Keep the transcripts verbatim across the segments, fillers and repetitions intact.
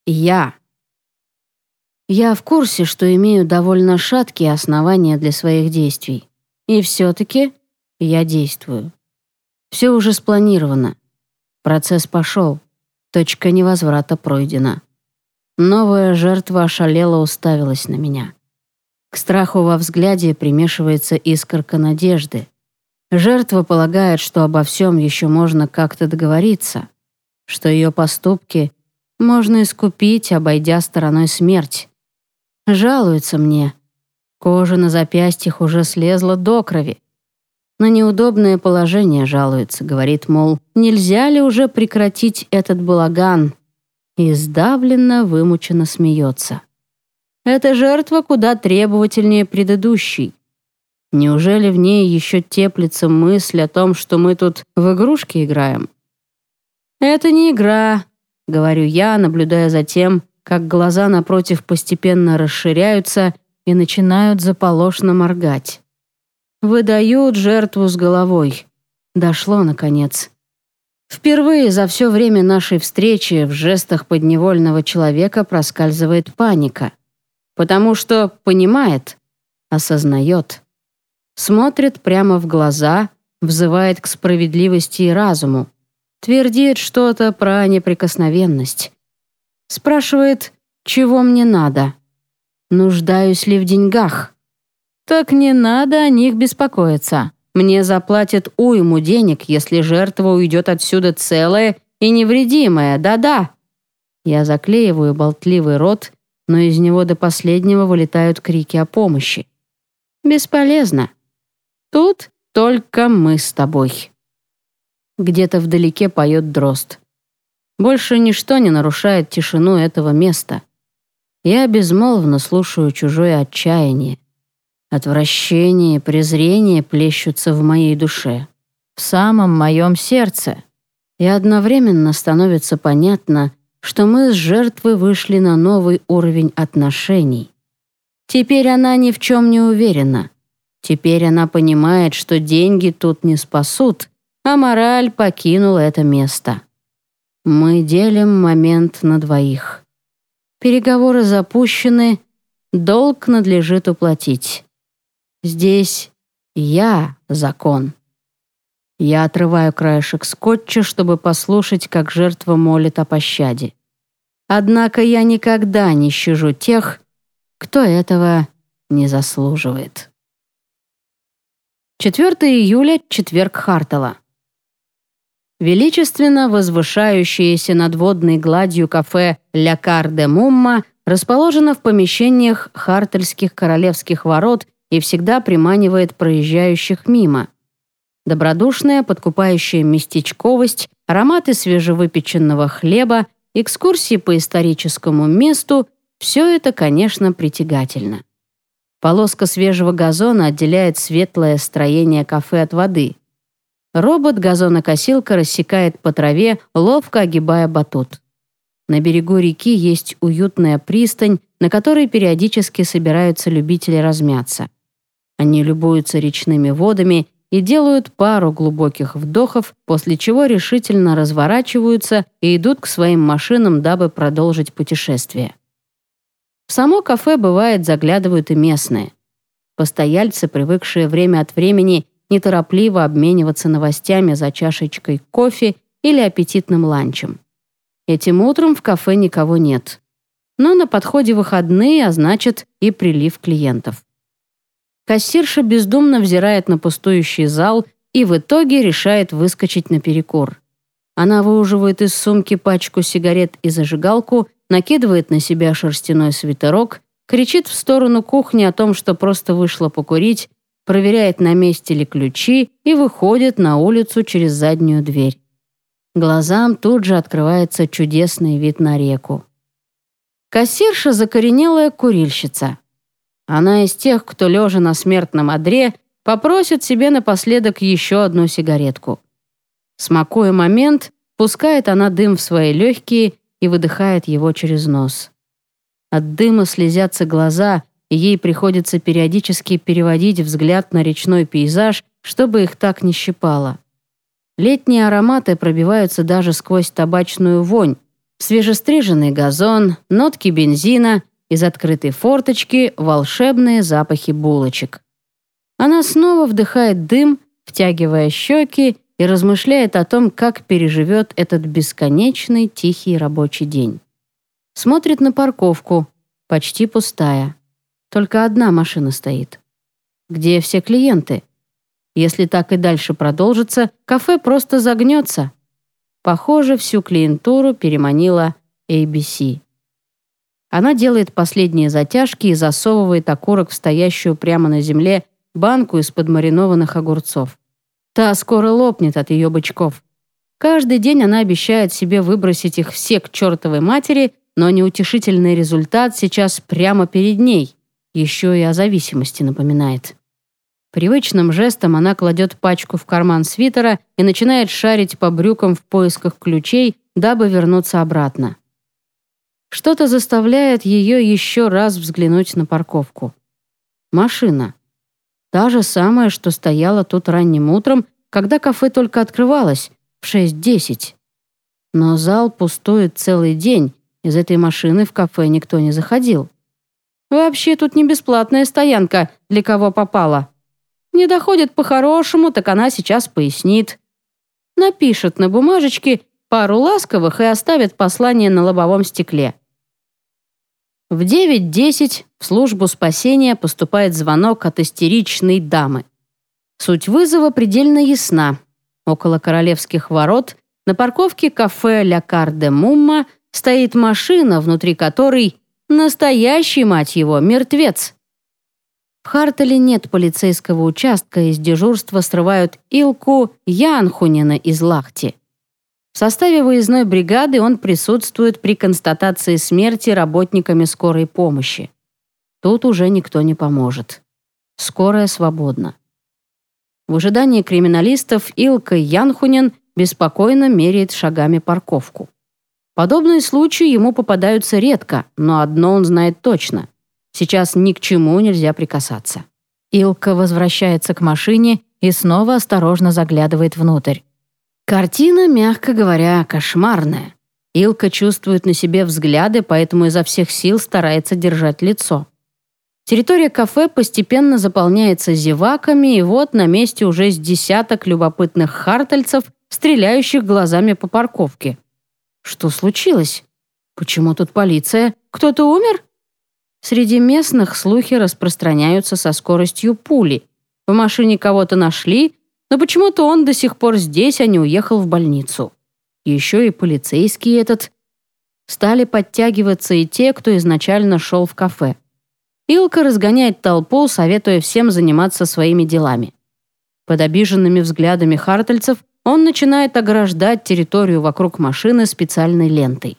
Я. Я в курсе, что имею довольно шаткие основания для своих действий. И все-таки я действую. Все уже спланировано. Процесс пошел. Точка невозврата пройдена. Новая жертва ошалела уставилась на меня. К страху во взгляде примешивается искорка надежды. Жертва полагает, что обо всем еще можно как-то договориться, что ее поступки можно искупить, обойдя стороной смерть. Жалуется мне. Кожа на запястьях уже слезла до крови. На неудобное положение жалуется, говорит, мол, нельзя ли уже прекратить этот балаган? И сдавленно, вымученно смеется. Эта жертва куда требовательнее предыдущей. Неужели в ней еще теплится мысль о том, что мы тут в игрушки играем? Это не игра, говорю я, наблюдая за тем, как глаза напротив постепенно расширяются и начинают заполошно моргать. Выдают жертву с головой. Дошло, наконец. Впервые за все время нашей встречи в жестах подневольного человека проскальзывает паника. Потому что понимает, осознает. Смотрит прямо в глаза, взывает к справедливости и разуму. Твердит что-то про неприкосновенность. Спрашивает, чего мне надо. Нуждаюсь ли в деньгах? Так не надо о них беспокоиться. Мне заплатят уйму денег, если жертва уйдет отсюда целая и невредимая, да-да. Я заклеиваю болтливый рот, но из него до последнего вылетают крики о помощи. Бесполезно. Тут только мы с тобой. Где-то вдалеке поет дрозд. Больше ничто не нарушает тишину этого места. Я безмолвно слушаю чужое отчаяние. Отвращение и презрение плещутся в моей душе, в самом моем сердце. И одновременно становится понятно, что мы с жертвой вышли на новый уровень отношений. Теперь она ни в чем не уверена. Теперь она понимает, что деньги тут не спасут, а мораль покинула это место. Мы делим момент на двоих. Переговоры запущены, долг надлежит уплатить. Здесь я закон. Я отрываю краешек скотча, чтобы послушать, как жертва молит о пощаде. Однако я никогда не щажу тех, кто этого не заслуживает. четвёртого июля, четверг Хартала. Величественно возвышающееся над водной гладью кафе «Ля Кар де Мумма» расположено в помещениях Хартельских королевских ворот и всегда приманивает проезжающих мимо. Добродушная, подкупающая местечковость, ароматы свежевыпеченного хлеба, экскурсии по историческому месту – все это, конечно, притягательно. Полоска свежего газона отделяет светлое строение кафе от воды. Робот-газонокосилка рассекает по траве, ловко огибая батут. На берегу реки есть уютная пристань, на которой периодически собираются любители размяться. Они любуются речными водами и делают пару глубоких вдохов, после чего решительно разворачиваются и идут к своим машинам, дабы продолжить путешествие. В само кафе, бывает, заглядывают и местные. Постояльцы, привыкшие время от времени неторопливо обмениваться новостями за чашечкой кофе или аппетитным ланчем. Этим утром в кафе никого нет. Но на подходе выходные, а значит и прилив клиентов. Кассирша бездумно взирает на пустующий зал и в итоге решает выскочить наперекор. Она выуживает из сумки пачку сигарет и зажигалку, накидывает на себя шерстяной свитерок, кричит в сторону кухни о том, что просто вышла покурить, проверяет, на месте ли ключи, и выходит на улицу через заднюю дверь. Глазам тут же открывается чудесный вид на реку. Кассирша — закоренелая курильщица. Она из тех, кто, лежа на смертном одре, попросит себе напоследок еще одну сигаретку. Смакуя момент, пускает она дым в свои легкие и выдыхает его через нос. От дыма слезятся глаза, и ей приходится периодически переводить взгляд на речной пейзаж, чтобы их так не щипало. Летние ароматы пробиваются даже сквозь табачную вонь. Свежестриженный газон, нотки бензина, из открытой форточки волшебные запахи булочек. Она снова вдыхает дым, втягивая щеки, и размышляет о том, как переживет этот бесконечный тихий рабочий день. Смотрит на парковку, почти пустая. Только одна машина стоит. Где все клиенты? Если так и дальше продолжится, кафе просто загнется. Похоже, всю клиентуру переманила эй би си. Она делает последние затяжки и засовывает окурок в стоящую прямо на земле банку из-под маринованных огурцов. Та скоро лопнет от ее бычков. Каждый день она обещает себе выбросить их все к чертовой матери, но неутешительный результат сейчас прямо перед ней. Еще и о зависимости напоминает. Привычным жестом она кладет пачку в карман свитера и начинает шарить по брюкам в поисках ключей, дабы вернуться обратно. Что-то заставляет ее еще раз взглянуть на парковку. Машина. Та же самая, что стояла тут ранним утром, когда кафе только открывалось, в шесть десять. Но зал пустует целый день, из этой машины в кафе никто не заходил. Вообще тут не бесплатная стоянка, для кого попало. Не доходит по-хорошему, так она сейчас пояснит. Напишет на бумажечке пару ласковых и оставит послание на лобовом стекле. В девять десять в службу спасения поступает звонок от истеричной дамы. Суть вызова предельно ясна. Около королевских ворот на парковке кафе «Ля Кар де Мумма» стоит машина, внутри которой настоящий, мать его, мертвец. В Хартеле нет полицейского участка, из дежурства срывают Илку Янхунена из Лахти. В составе выездной бригады он присутствует при констатации смерти работниками скорой помощи. Тут уже никто не поможет. Скорая свободна. В ожидании криминалистов Илка Янхунен беспокойно меряет шагами парковку. Подобные случаи ему попадаются редко, но одно он знает точно. Сейчас ни к чему нельзя прикасаться. Илка возвращается к машине и снова осторожно заглядывает внутрь. Картина, мягко говоря, кошмарная. Илка чувствует на себе взгляды, поэтому изо всех сил старается держать лицо. Территория кафе постепенно заполняется зеваками, и вот на месте уже с десяток любопытных хартельцев, стреляющих глазами по парковке. Что случилось? Почему тут полиция? Кто-то умер? Среди местных слухи распространяются со скоростью пули. В машине кого-то нашли, но почему-то он до сих пор здесь, а не уехал в больницу. Еще и полицейский этот. Стали подтягиваться и те, кто изначально шел в кафе. Илка разгоняет толпу, советуя всем заниматься своими делами. Под обиженными взглядами хартельцев он начинает ограждать территорию вокруг машины специальной лентой.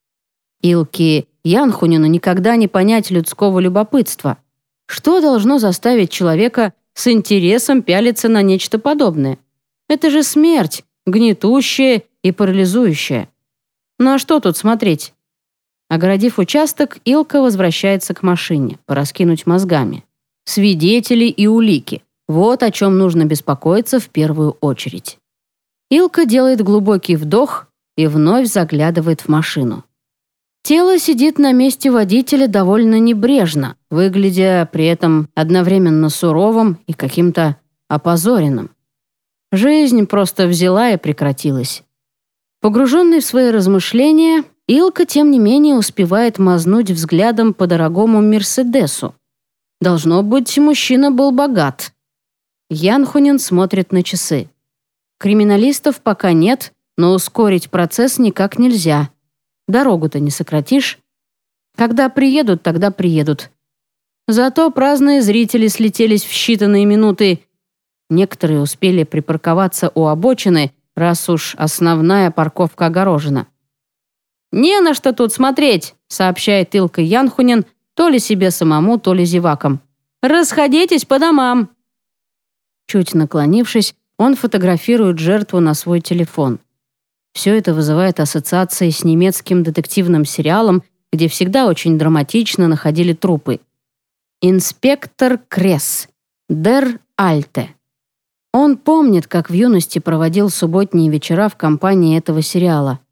Илке Янхунену никогда не понять людского любопытства. Что должно заставить человека с интересом пялиться на нечто подобное? Это же смерть, гнетущая и парализующая. Ну а что тут смотреть? Огородив участок, Илка возвращается к машине, пораскинуть мозгами. Свидетели и улики. Вот о чем нужно беспокоиться в первую очередь. Илка делает глубокий вдох и вновь заглядывает в машину. Тело сидит на месте водителя довольно небрежно, выглядя при этом одновременно суровым и каким-то опозоренным. Жизнь просто взяла и прекратилась. Погруженный в свои размышления, Илка, тем не менее, успевает мазнуть взглядом по дорогому «Мерседесу». Должно быть, мужчина был богат. Янхунен смотрит на часы. Криминалистов пока нет, но ускорить процесс никак нельзя. Дорогу-то не сократишь. Когда приедут, тогда приедут. Зато праздные зрители слетелись в считанные минуты. Некоторые успели припарковаться у обочины, раз уж основная парковка огорожена. «Не на что тут смотреть», — сообщает Илка Янхунен, то ли себе самому, то ли зевакам. «Расходитесь по домам». Чуть наклонившись, он фотографирует жертву на свой телефон. Все это вызывает ассоциации с немецким детективным сериалом, где всегда очень драматично находили трупы. «Инспектор Кресс. Дер Альте». Он помнит, как в юности проводил субботние вечера в компании этого сериала.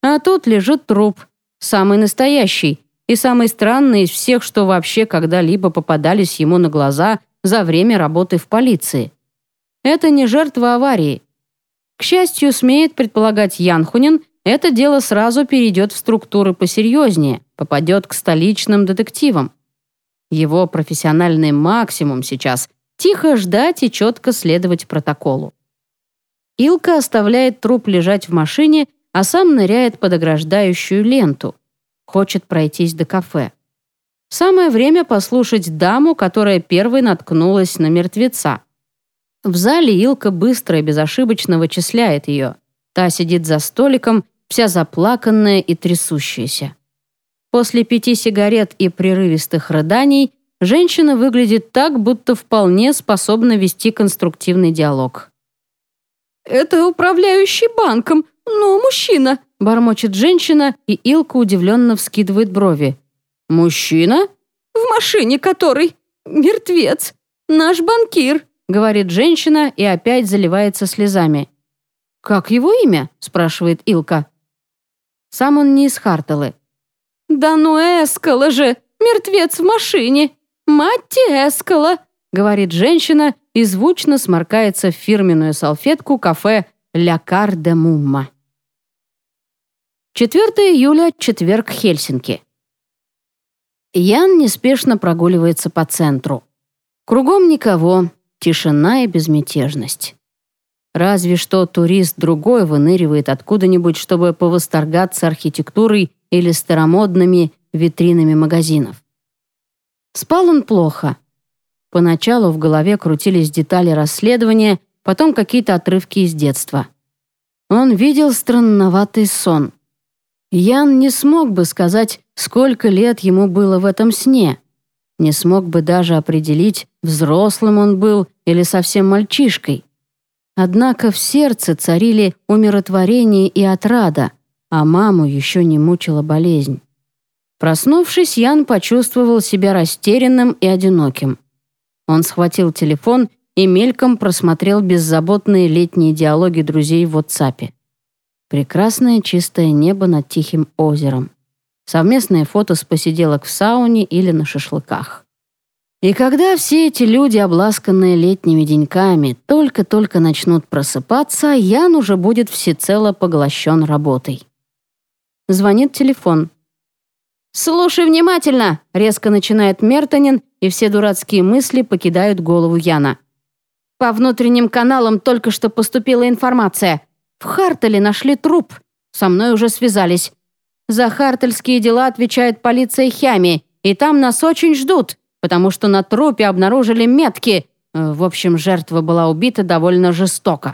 А тут лежит труп, самый настоящий и самый странный из всех, что вообще когда-либо попадались ему на глаза за время работы в полиции. Это не жертва аварии. К счастью, смеет предполагать Ян Хунин, это дело сразу перейдет в структуры посерьезнее, попадет к столичным детективам. Его профессиональный максимум сейчас – тихо ждать и четко следовать протоколу. Илка оставляет труп лежать в машине, а сам ныряет под ограждающую ленту. Хочет пройтись до кафе. Самое время послушать даму, которая первой наткнулась на мертвеца. В зале Илка быстро и безошибочно вычисляет ее. Та сидит за столиком, вся заплаканная и трясущаяся. После пяти сигарет и прерывистых рыданий женщина выглядит так, будто вполне способна вести конструктивный диалог. «Это управляющий банком, но мужчина», — бормочет женщина, и Илка удивленно вскидывает брови. «Мужчина? В машине который? Мертвец. Наш банкир», — говорит женщина и опять заливается слезами. «Как его имя?» — спрашивает Илка. Сам он не из Хартелы. «Да ну Эскала же! Мертвец в машине! Матти Эскала!» — говорит женщина и звучно сморкается в фирменную салфетку кафе «Ля Кар де Мумма». четвёртого июля, четверг, Хельсинки. Ян неспешно прогуливается по центру. Кругом никого, тишина и безмятежность. Разве что турист другой выныривает откуда-нибудь, чтобы повосторгаться архитектурой или старомодными витринами магазинов. Спал он плохо. Поначалу в голове крутились детали расследования, потом какие-то отрывки из детства. Он видел странноватый сон. Ян не смог бы сказать, сколько лет ему было в этом сне. Не смог бы даже определить, взрослым он был или совсем мальчишкой. Однако в сердце царили умиротворение и отрада, а маму еще не мучила болезнь. Проснувшись, Ян почувствовал себя растерянным и одиноким. Он схватил телефон и мельком просмотрел беззаботные летние диалоги друзей в WhatsApp. Прекрасное чистое небо над тихим озером. Совместное фото с посиделок в сауне или на шашлыках. И когда все эти люди, обласканные летними деньками, только-только начнут просыпаться, Ян уже будет всецело поглощен работой. Звонит телефон. «Слушай внимательно!» — резко начинает Мертонин, и все дурацкие мысли покидают голову Яна. «По внутренним каналам только что поступила информация. В Хартеле нашли труп. Со мной уже связались. За хартельские дела отвечает полиция Хями, и там нас очень ждут, потому что на трупе обнаружили метки. В общем, жертва была убита довольно жестоко».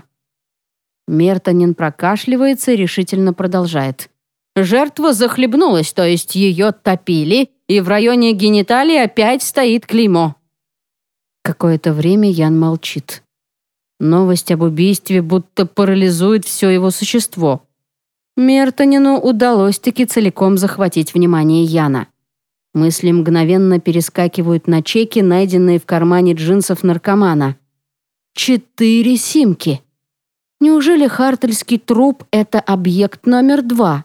Мертонин прокашливается и решительно продолжает. Жертва захлебнулась, то есть ее топили, и в районе гениталии опять стоит клеймо. Какое-то время Ян молчит. Новость об убийстве будто парализует все его существо. Мертонину удалось-таки целиком захватить внимание Яна. Мысли мгновенно перескакивают на чеки, найденные в кармане джинсов наркомана. Четыре симки. Неужели хартельский труп — это объект номер два?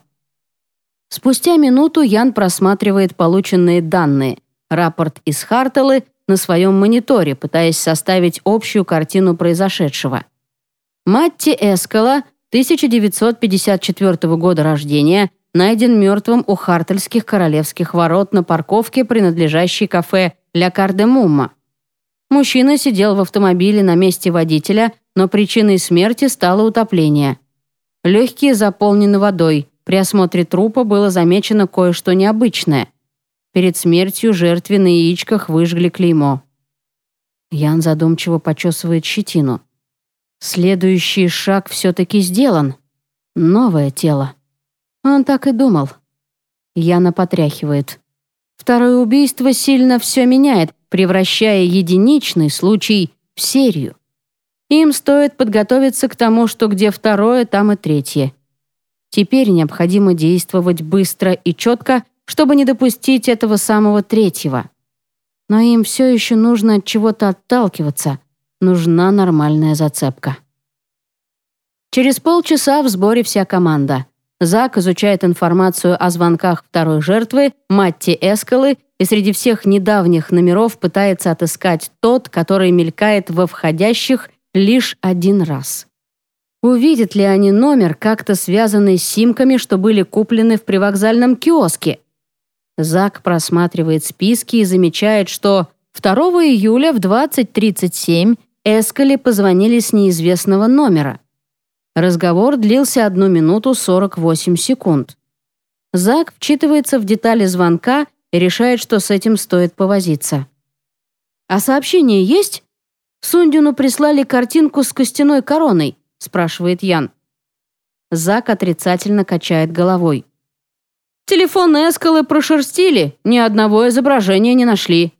Спустя минуту Ян просматривает полученные данные, рапорт из Хартелы, на своем мониторе, пытаясь составить общую картину произошедшего. Матти Эскала, тысяча девятьсот пятьдесят четвёртого года рождения, найден мертвым у Хартельских королевских ворот на парковке, принадлежащей кафе «Ля Кар де Мумма». Мужчина сидел в автомобиле на месте водителя, но причиной смерти стало утопление. Легкие заполнены водой. При осмотре трупа было замечено кое-что необычное. Перед смертью жертве на яичках выжгли клеймо. Ян задумчиво почесывает щетину. Следующий шаг все-таки сделан. Новое тело. Он так и думал. Яна потряхивает. Второе убийство сильно все меняет, превращая единичный случай в серию. Им стоит подготовиться к тому, что где второе, там и третье. Теперь необходимо действовать быстро и четко, чтобы не допустить этого самого третьего. Но им все еще нужно от чего-то отталкиваться. Нужна нормальная зацепка. Через полчаса в сборе вся команда. Зак изучает информацию о звонках второй жертвы, Матти Эскалы, и среди всех недавних номеров пытается отыскать тот, который мелькает во входящих лишь один раз. Увидят ли они номер, как-то связанный с симками, что были куплены в привокзальном киоске? Зак просматривает списки и замечает, что второго июля в двадцать тридцать семь Эскали позвонили с неизвестного номера. Разговор длился одну минуту сорок восемь секунд. Зак вчитывается в детали звонка и решает, что с этим стоит повозиться. «А сообщение есть? Сундину прислали картинку с костяной короной», спрашивает Ян. Зак отрицательно качает головой. «Телефон Эскалы прошерстили, ни одного изображения не нашли».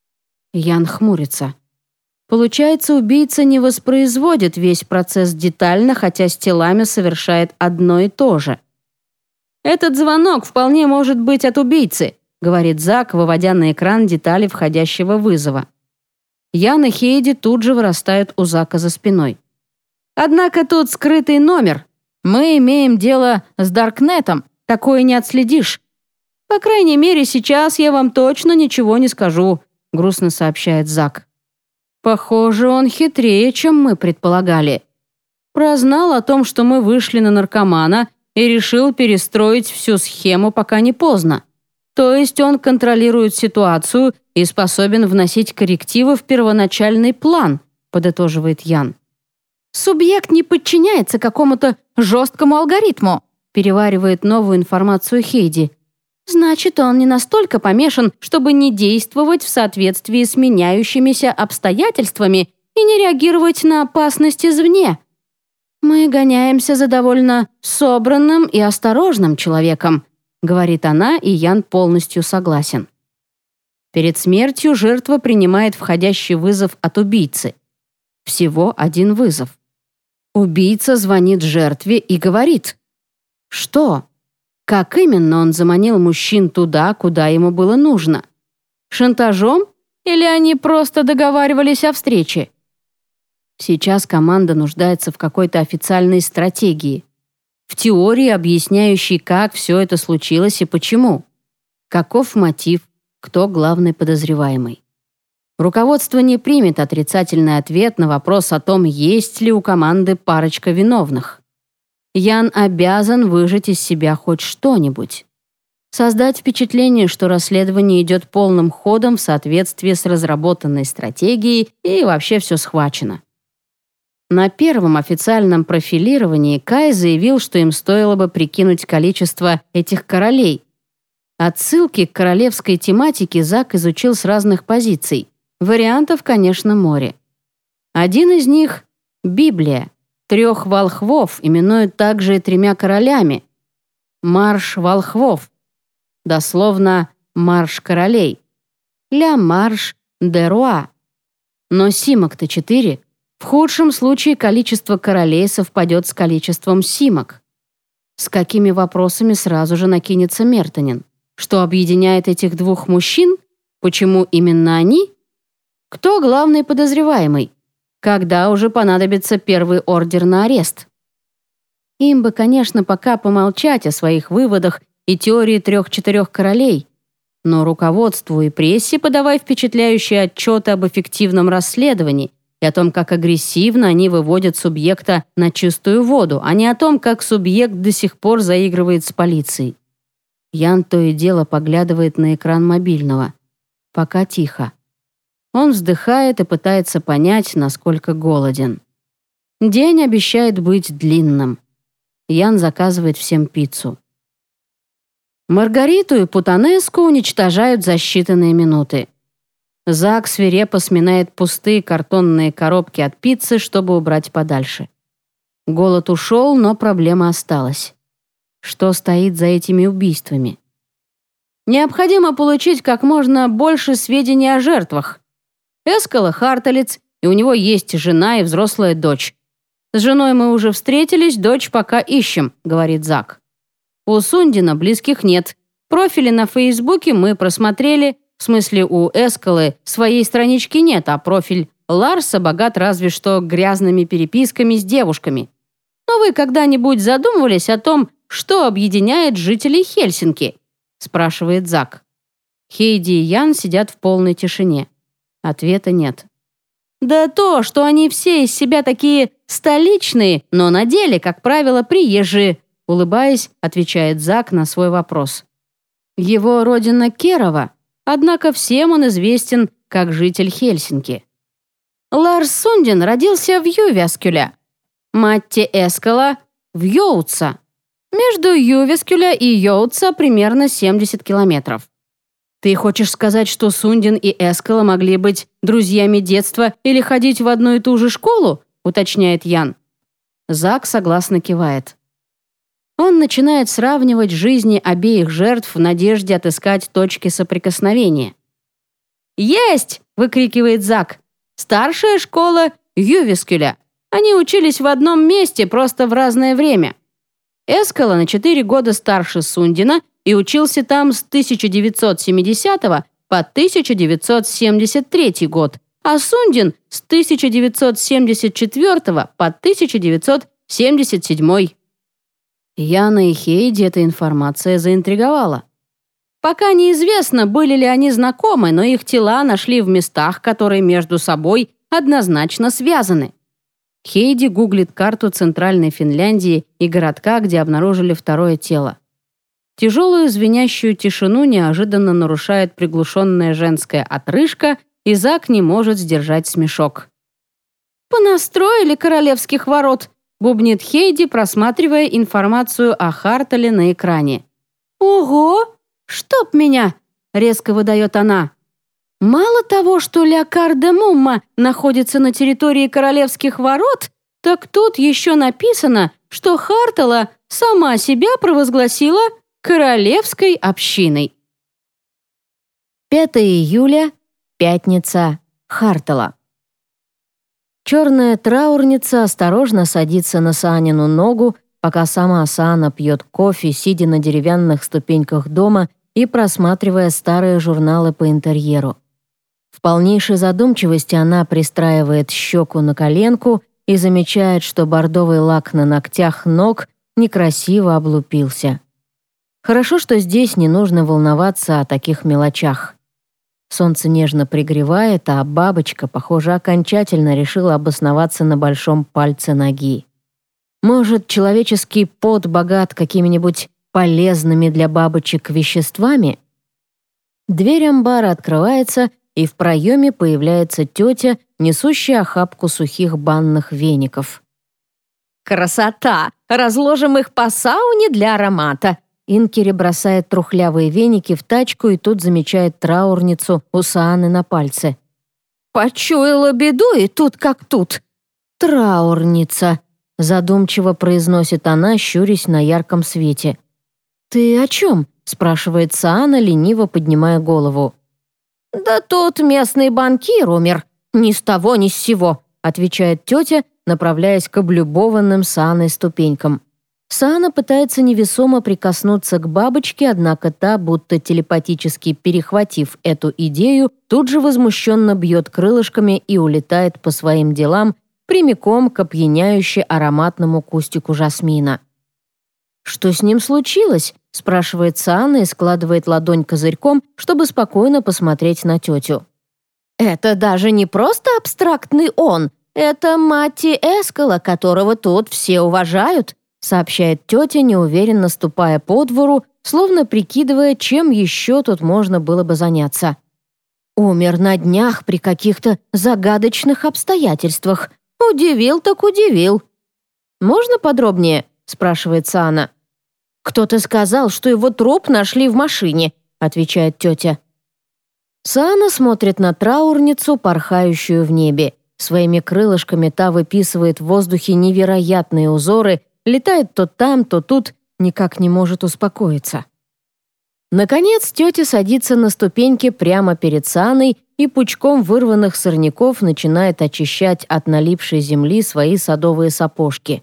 Ян хмурится. Получается, убийца не воспроизводит весь процесс детально, хотя с телами совершает одно и то же. «Этот звонок вполне может быть от убийцы», говорит Зак, выводя на экран детали входящего вызова. Ян и Хейди тут же вырастают у Зака за спиной. «Однако тут скрытый номер. Мы имеем дело с Даркнетом, такое не отследишь. По крайней мере, сейчас я вам точно ничего не скажу», грустно сообщает Зак. «Похоже, он хитрее, чем мы предполагали. Прознал о том, что мы вышли на наркомана и решил перестроить всю схему, пока не поздно. То есть он контролирует ситуацию и способен вносить коррективы в первоначальный план», подытоживает Ян. «Субъект не подчиняется какому-то жесткому алгоритму», переваривает новую информацию Хейди. «Значит, он не настолько помешан, чтобы не действовать в соответствии с меняющимися обстоятельствами и не реагировать на опасность извне. Мы гоняемся за довольно собранным и осторожным человеком», говорит она, и Ян полностью согласен. Перед смертью жертва принимает входящий вызов от убийцы. Всего один вызов. Убийца звонит жертве и говорит. Что? Как именно он заманил мужчин туда, куда ему было нужно? Шантажом? Или они просто договаривались о встрече? Сейчас команда нуждается в какой-то официальной стратегии. В теории, объясняющей, как все это случилось и почему. Каков мотив, кто главный подозреваемый. Руководство не примет отрицательный ответ на вопрос о том, есть ли у команды парочка виновных. Ян обязан выжать из себя хоть что-нибудь. Создать впечатление, что расследование идет полным ходом в соответствии с разработанной стратегией и вообще все схвачено. На первом официальном профилировании Кай заявил, что им стоило бы прикинуть количество этих королей. Отсылки к королевской тематике Зак изучил с разных позиций. Вариантов, конечно, море. Один из них — Библия. Трех волхвов именуют также и тремя королями. Марш волхвов. Дословно «марш королей». «Ля марш де руа». Но симок-то четыре. В худшем случае количество королей совпадет с количеством симок. С какими вопросами сразу же накинется Мертонин? Что объединяет этих двух мужчин? Почему именно они? Кто главный подозреваемый? Когда уже понадобится первый ордер на арест? Им бы, конечно, пока помолчать о своих выводах и теории трех-четырех королей, но руководству и прессе подавай впечатляющие отчеты об эффективном расследовании и о том, как агрессивно они выводят субъекта на чистую воду, а не о том, как субъект до сих пор заигрывает с полицией. Ян то и дело поглядывает на экран мобильного. Пока тихо. Он вздыхает и пытается понять, насколько голоден. День обещает быть длинным. Ян заказывает всем пиццу. Маргариту и Путанеску уничтожают за считанные минуты. Зак свирепо сминает пустые картонные коробки от пиццы, чтобы убрать подальше. Голод ушел, но проблема осталась. Что стоит за этими убийствами? Необходимо получить как можно больше сведений о жертвах. Эскала харталец, и у него есть жена и взрослая дочь. С женой мы уже встретились, дочь пока ищем, говорит Зак. У Сундина близких нет. Профили на Фейсбуке мы просмотрели, в смысле у Эскалы своей странички нет, а профиль Ларса богат разве что грязными переписками с девушками. Но вы когда-нибудь задумывались о том, что объединяет жителей Хельсинки?» – спрашивает Зак. Хейди и Ян сидят в полной тишине. Ответа нет. «Да то, что они все из себя такие столичные, но на деле, как правило, приезжие», – улыбаясь, отвечает Зак на свой вопрос. Его родина Керова, однако всем он известен как житель Хельсинки. Ларс Сундин родился в Ювескюле, Матти Эскала – в Йоутса. Между Ювескюля и Йоутса примерно семьдесят километров. Ты хочешь сказать, что Сундин и Эскала могли быть друзьями детства или ходить в одну и ту же школу? Уточняет Ян. Зак согласно кивает. Он начинает сравнивать жизни обеих жертв в надежде отыскать точки соприкосновения. «Есть!» – выкрикивает Зак. «Старшая школа Ювескюля. Они учились в одном месте, просто в разное время. Эскала на четыре года старше Сундина и учился там с тысяча девятьсот семидесятого по тысяча девятьсот семьдесят третий год, а Сундин с тысяча девятьсот семьдесят четвертого по тысяча девятьсот семьдесят седьмой. Яна и Хейди эта информация заинтриговала. Пока неизвестно, были ли они знакомы, но их тела нашли в местах, которые между собой однозначно связаны. Хейди гуглит карту Центральной Финляндии и городка, где обнаружили второе тело. Тяжелую звенящую тишину неожиданно нарушает приглушенная женская отрыжка, и Зак не может сдержать смешок. «Понастроили королевских ворот», — бубнит Хейди, просматривая информацию о Хартеле на экране. «Ого! Чтоб меня!» — резко выдает она. «Мало того, что Ля Кар-де-Мумма находится на территории королевских ворот, так тут еще написано, что Хартела сама себя провозгласила королевской общиной». пятого июля, пятница, Хартела. Черная траурница осторожно садится на Саанину ногу, пока сама Саана пьет кофе, сидя на деревянных ступеньках дома и просматривая старые журналы по интерьеру. В полнейшей задумчивости она пристраивает щеку на коленку и замечает, что бордовый лак на ногтях ног некрасиво облупился. Хорошо, что здесь не нужно волноваться о таких мелочах. Солнце нежно пригревает, а бабочка, похоже, окончательно решила обосноваться на большом пальце ноги. Может, человеческий пот богат какими-нибудь полезными для бабочек веществами? Дверь амбара открывается, и в проеме появляется тетя, несущая охапку сухих банных веников. «Красота! Разложим их по сауне для аромата!» Инкери бросает трухлявые веники в тачку и тут замечает траурницу у Сааны на пальце. «Почуяла беду, и тут как тут!» «Траурница!» — задумчиво произносит она, щурясь на ярком свете. «Ты о чем?» — спрашивает Саана, лениво поднимая голову. «Да тут местный банкир умер. Ни с того, ни с сего», — отвечает тетя, направляясь к облюбованным Сааной ступенькам. Саана пытается невесомо прикоснуться к бабочке, однако та, будто телепатически перехватив эту идею, тут же возмущенно бьет крылышками и улетает по своим делам прямиком к опьяняюще ароматному кустику жасмина. «Что с ним случилось?» — спрашивает Саана и складывает ладонь козырьком, чтобы спокойно посмотреть на тетю. «Это даже не просто абстрактный он, это Матти Эскала, которого тут все уважают», сообщает тетя, неуверенно ступая по двору, словно прикидывая, чем еще тут можно было бы заняться. «Умер на днях при каких-то загадочных обстоятельствах. Удивил так удивил». «Можно подробнее?» — спрашивает Саана. «Кто-то сказал, что его труп нашли в машине», — отвечает тетя. Саана смотрит на траурницу, порхающую в небе. Своими крылышками та выписывает в воздухе невероятные узоры, летает то там, то тут, никак не может успокоиться. Наконец тетя садится на ступеньки прямо перед Сааной и пучком вырванных сорняков начинает очищать от налипшей земли свои садовые сапожки.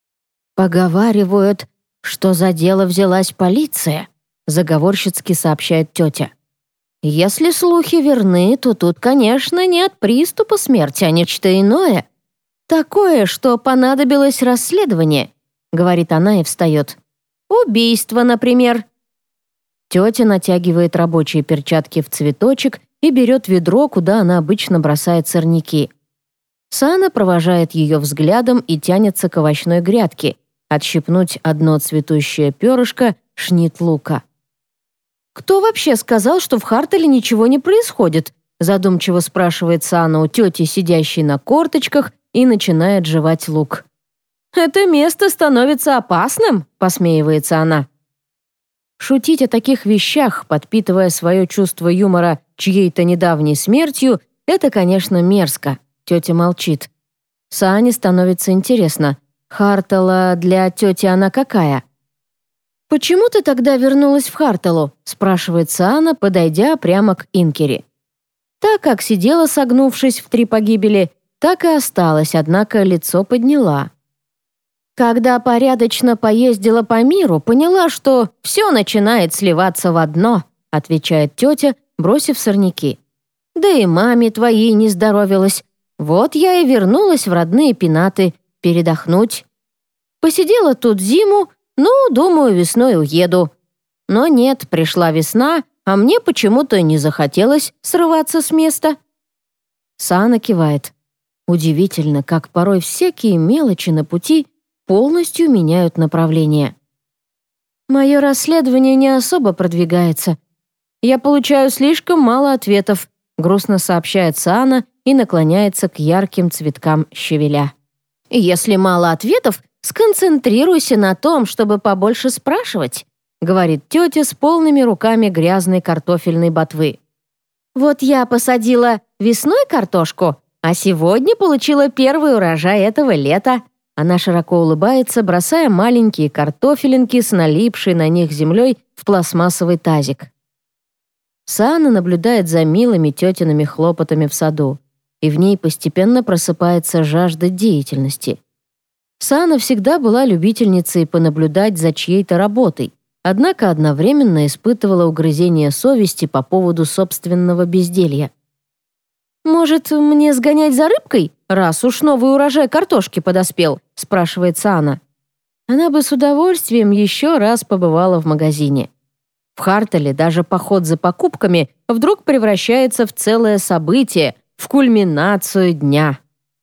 «Поговаривают, что за дело взялась полиция», — заговорщицки сообщает тетя. «Если слухи верны, то тут, конечно, не от приступа смерти, а нечто иное. Такое, что понадобилось расследование», — говорит она и встает. Убийство, например». Тетя натягивает рабочие перчатки в цветочек и берет ведро, куда она обычно бросает сорняки. Саана провожает ее взглядом и тянется к овощной грядке, отщипнуть одно цветущее перышко шнит лука. «Кто вообще сказал, что в Хартеле ничего не происходит?» задумчиво спрашивает Саана у тети, сидящей на корточках, и начинает жевать лук. «Это место становится опасным», — посмеивается она. Шутить о таких вещах, подпитывая свое чувство юмора чьей-то недавней смертью, это, конечно, мерзко. Тетя молчит. Саане становится интересно. Хартела для тети она какая? «Почему ты тогда вернулась в Хартелу?» спрашивает Саана, подойдя прямо к Инкери. Та, как сидела, согнувшись в три погибели, так и осталась, однако лицо подняла. Когда порядочно поездила по миру, поняла, что все начинает сливаться в одно, отвечает тетя, бросив сорняки. Да и маме твоей не здоровилась. Вот я и вернулась в родные пенаты передохнуть. Посидела тут зиму, ну, думаю, весной уеду. Но нет, пришла весна, а мне почему-то не захотелось срываться с места. Саана кивает. Удивительно, как порой всякие мелочи на пути полностью меняют направление. Мое расследование не особо продвигается. Я получаю слишком мало ответов, грустно сообщает Саана и наклоняется к ярким цветкам щавеля. Если мало ответов, сконцентрируйся на том, чтобы побольше спрашивать, говорит тетя с полными руками грязной картофельной ботвы. Вот я посадила весной картошку, а сегодня получила первый урожай этого лета. Она широко улыбается, бросая маленькие картофелинки с налипшей на них землей в пластмассовый тазик. Саана наблюдает за милыми тетиными хлопотами в саду, и в ней постепенно просыпается жажда деятельности. Саана всегда была любительницей понаблюдать за чьей-то работой, однако одновременно испытывала угрызение совести по поводу собственного безделья. «Может, мне сгонять за рыбкой, раз уж новый урожай картошки подоспел?» — спрашивает Саана. Она бы с удовольствием еще раз побывала в магазине. В Хартеле даже поход за покупками вдруг превращается в целое событие, в кульминацию дня.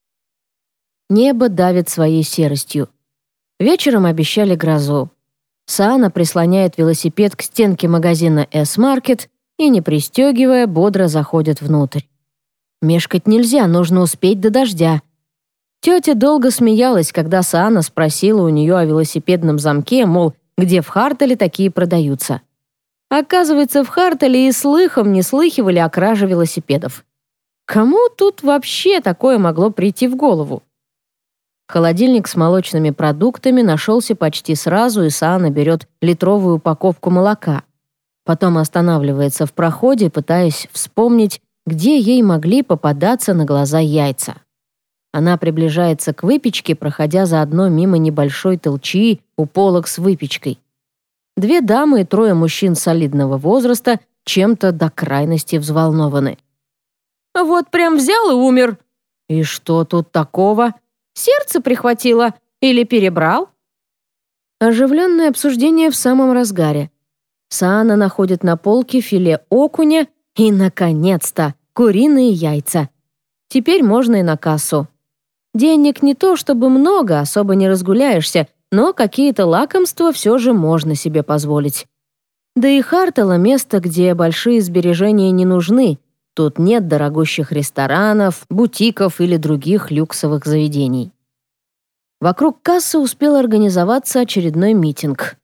Небо давит своей серостью. Вечером обещали грозу. Саана прислоняет велосипед к стенке магазина «Эс-Маркет» и, не пристегивая, бодро заходит внутрь. Мешкать нельзя, нужно успеть до дождя. Тетя долго смеялась, когда Саана спросила у нее о велосипедном замке, мол, где в Хартеле такие продаются. Оказывается, в Хартеле и слыхом не слыхивали о краже велосипедов. Кому тут вообще такое могло прийти в голову? Холодильник с молочными продуктами нашелся почти сразу, и Саана берет литровую упаковку молока. Потом останавливается в проходе, пытаясь вспомнить, где ей могли попадаться на глаза яйца. Она приближается к выпечке, проходя заодно мимо небольшой толчии у полок с выпечкой. Две дамы и трое мужчин солидного возраста чем-то до крайности взволнованы. «Вот прям взял и умер». «И что тут такого? Сердце прихватило или перебрал?» Оживленное обсуждение в самом разгаре. Саана находит на полке филе окуня и, наконец-то, куриные яйца. Теперь можно и на кассу. Денег не то чтобы много, особо не разгуляешься, но какие-то лакомства все же можно себе позволить. Да и Хартела — место, где большие сбережения не нужны. Тут нет дорогущих ресторанов, бутиков или других люксовых заведений. Вокруг кассы успел организоваться очередной митинг.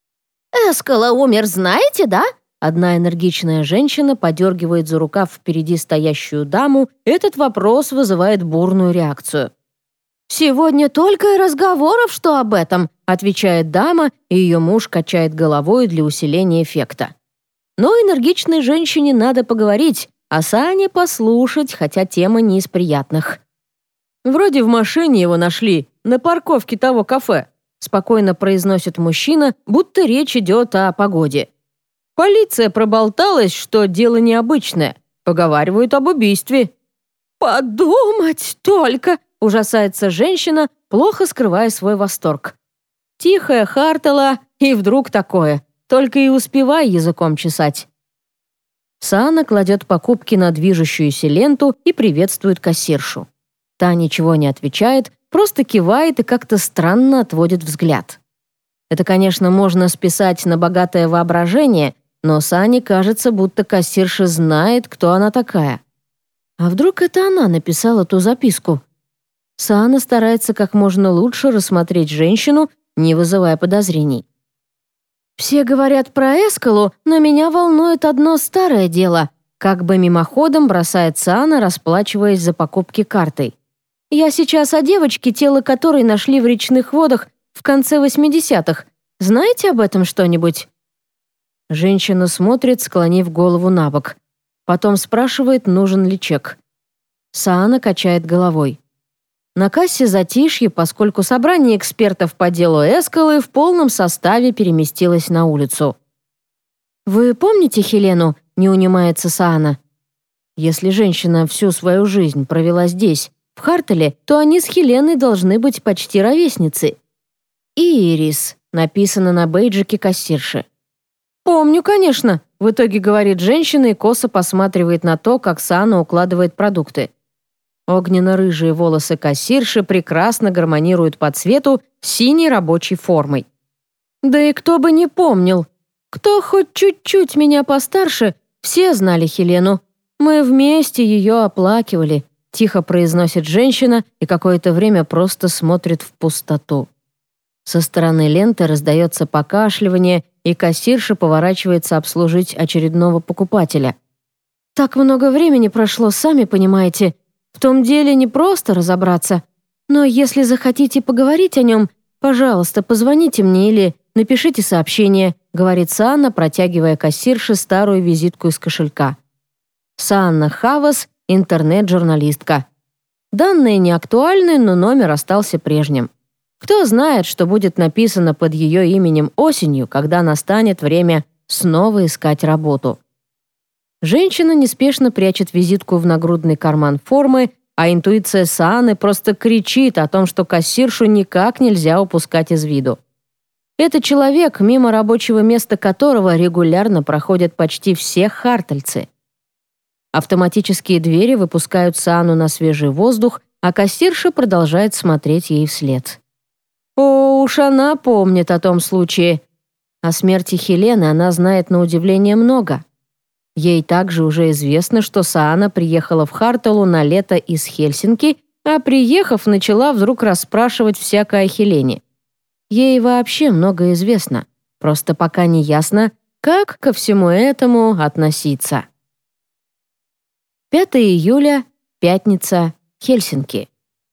«Эскала умер, знаете, да?» Одна энергичная женщина подергивает за рукав впереди стоящую даму. Этот вопрос вызывает бурную реакцию. «Сегодня только и разговоров, что об этом», отвечает дама, и ее муж качает головой для усиления эффекта. Но энергичной женщине надо поговорить, а Саане послушать, хотя тема не из приятных. «Вроде в машине его нашли, на парковке того кафе», спокойно произносит мужчина, будто речь идет о погоде. «Полиция проболталась, что дело необычное. Поговаривают об убийстве». «Подумать только!» — ужасается женщина, плохо скрывая свой восторг. Тихая Хартала, и вдруг такое. Только и успевай языком чесать. Саана кладет покупки на движущуюся ленту и приветствует кассиршу. Та ничего не отвечает, просто кивает и как-то странно отводит взгляд. Это, конечно, можно списать на богатое воображение, но Саане кажется, будто кассирша знает, кто она такая. А вдруг это она написала ту записку? Саана старается как можно лучше рассмотреть женщину, не вызывая подозрений. «Все говорят про Эскалу, но меня волнует одно старое дело», как бы мимоходом бросает Саана, расплачиваясь за покупки картой. «Я сейчас о девочке, тело которой нашли в речных водах в конце восьмидесятых. Знаете об этом что-нибудь?» Женщина смотрит, склонив голову на бок. Потом спрашивает, нужен ли чек. Саана качает головой. На кассе затишье, поскольку собрание экспертов по делу Эскалы в полном составе переместилось на улицу. «Вы помните Хелену?» — не унимается Саана. Если женщина всю свою жизнь провела здесь, в Хартале, то они с Хеленой должны быть почти ровесницы. «Ирис», — написано на бейджике кассирши. «Помню, конечно», — в итоге говорит женщина и косо посматривает на то, как Саана укладывает продукты. Огненно-рыжие волосы кассирши прекрасно гармонируют по цвету с синей рабочей формой. Да и кто бы не помнил. Кто хоть чуть-чуть меня постарше, все знали Хелену. Мы вместе ее оплакивали, тихо произносит женщина и какое-то время просто смотрит в пустоту. Со стороны ленты раздается покашливание, и кассирша поворачивается обслужить очередного покупателя. «Так много времени прошло, сами понимаете. В том деле не просто разобраться. Но если захотите поговорить о нем, пожалуйста, позвоните мне или напишите сообщение», говорит Саана, протягивая кассирше старую визитку из кошелька. Саана Хавас, интернет-журналистка. Данные не актуальны, но номер остался прежним. Кто знает, что будет написано под ее именем осенью, когда настанет время снова искать работу. Женщина неспешно прячет визитку в нагрудный карман формы, а интуиция Сааны просто кричит о том, что кассиршу никак нельзя упускать из виду. Это человек, мимо рабочего места которого регулярно проходят почти все хартальцы. Автоматические двери выпускают Саану на свежий воздух, а кассирша продолжает смотреть ей вслед. О, уж она помнит о том случае. О смерти Хелены она знает на удивление много. Ей также уже известно, что Саана приехала в Харталу на лето из Хельсинки, а приехав, начала вдруг расспрашивать всякое о Хелене. Ей вообще много известно, просто пока не ясно, как ко всему этому относиться. пятого июля, пятница, Хельсинки.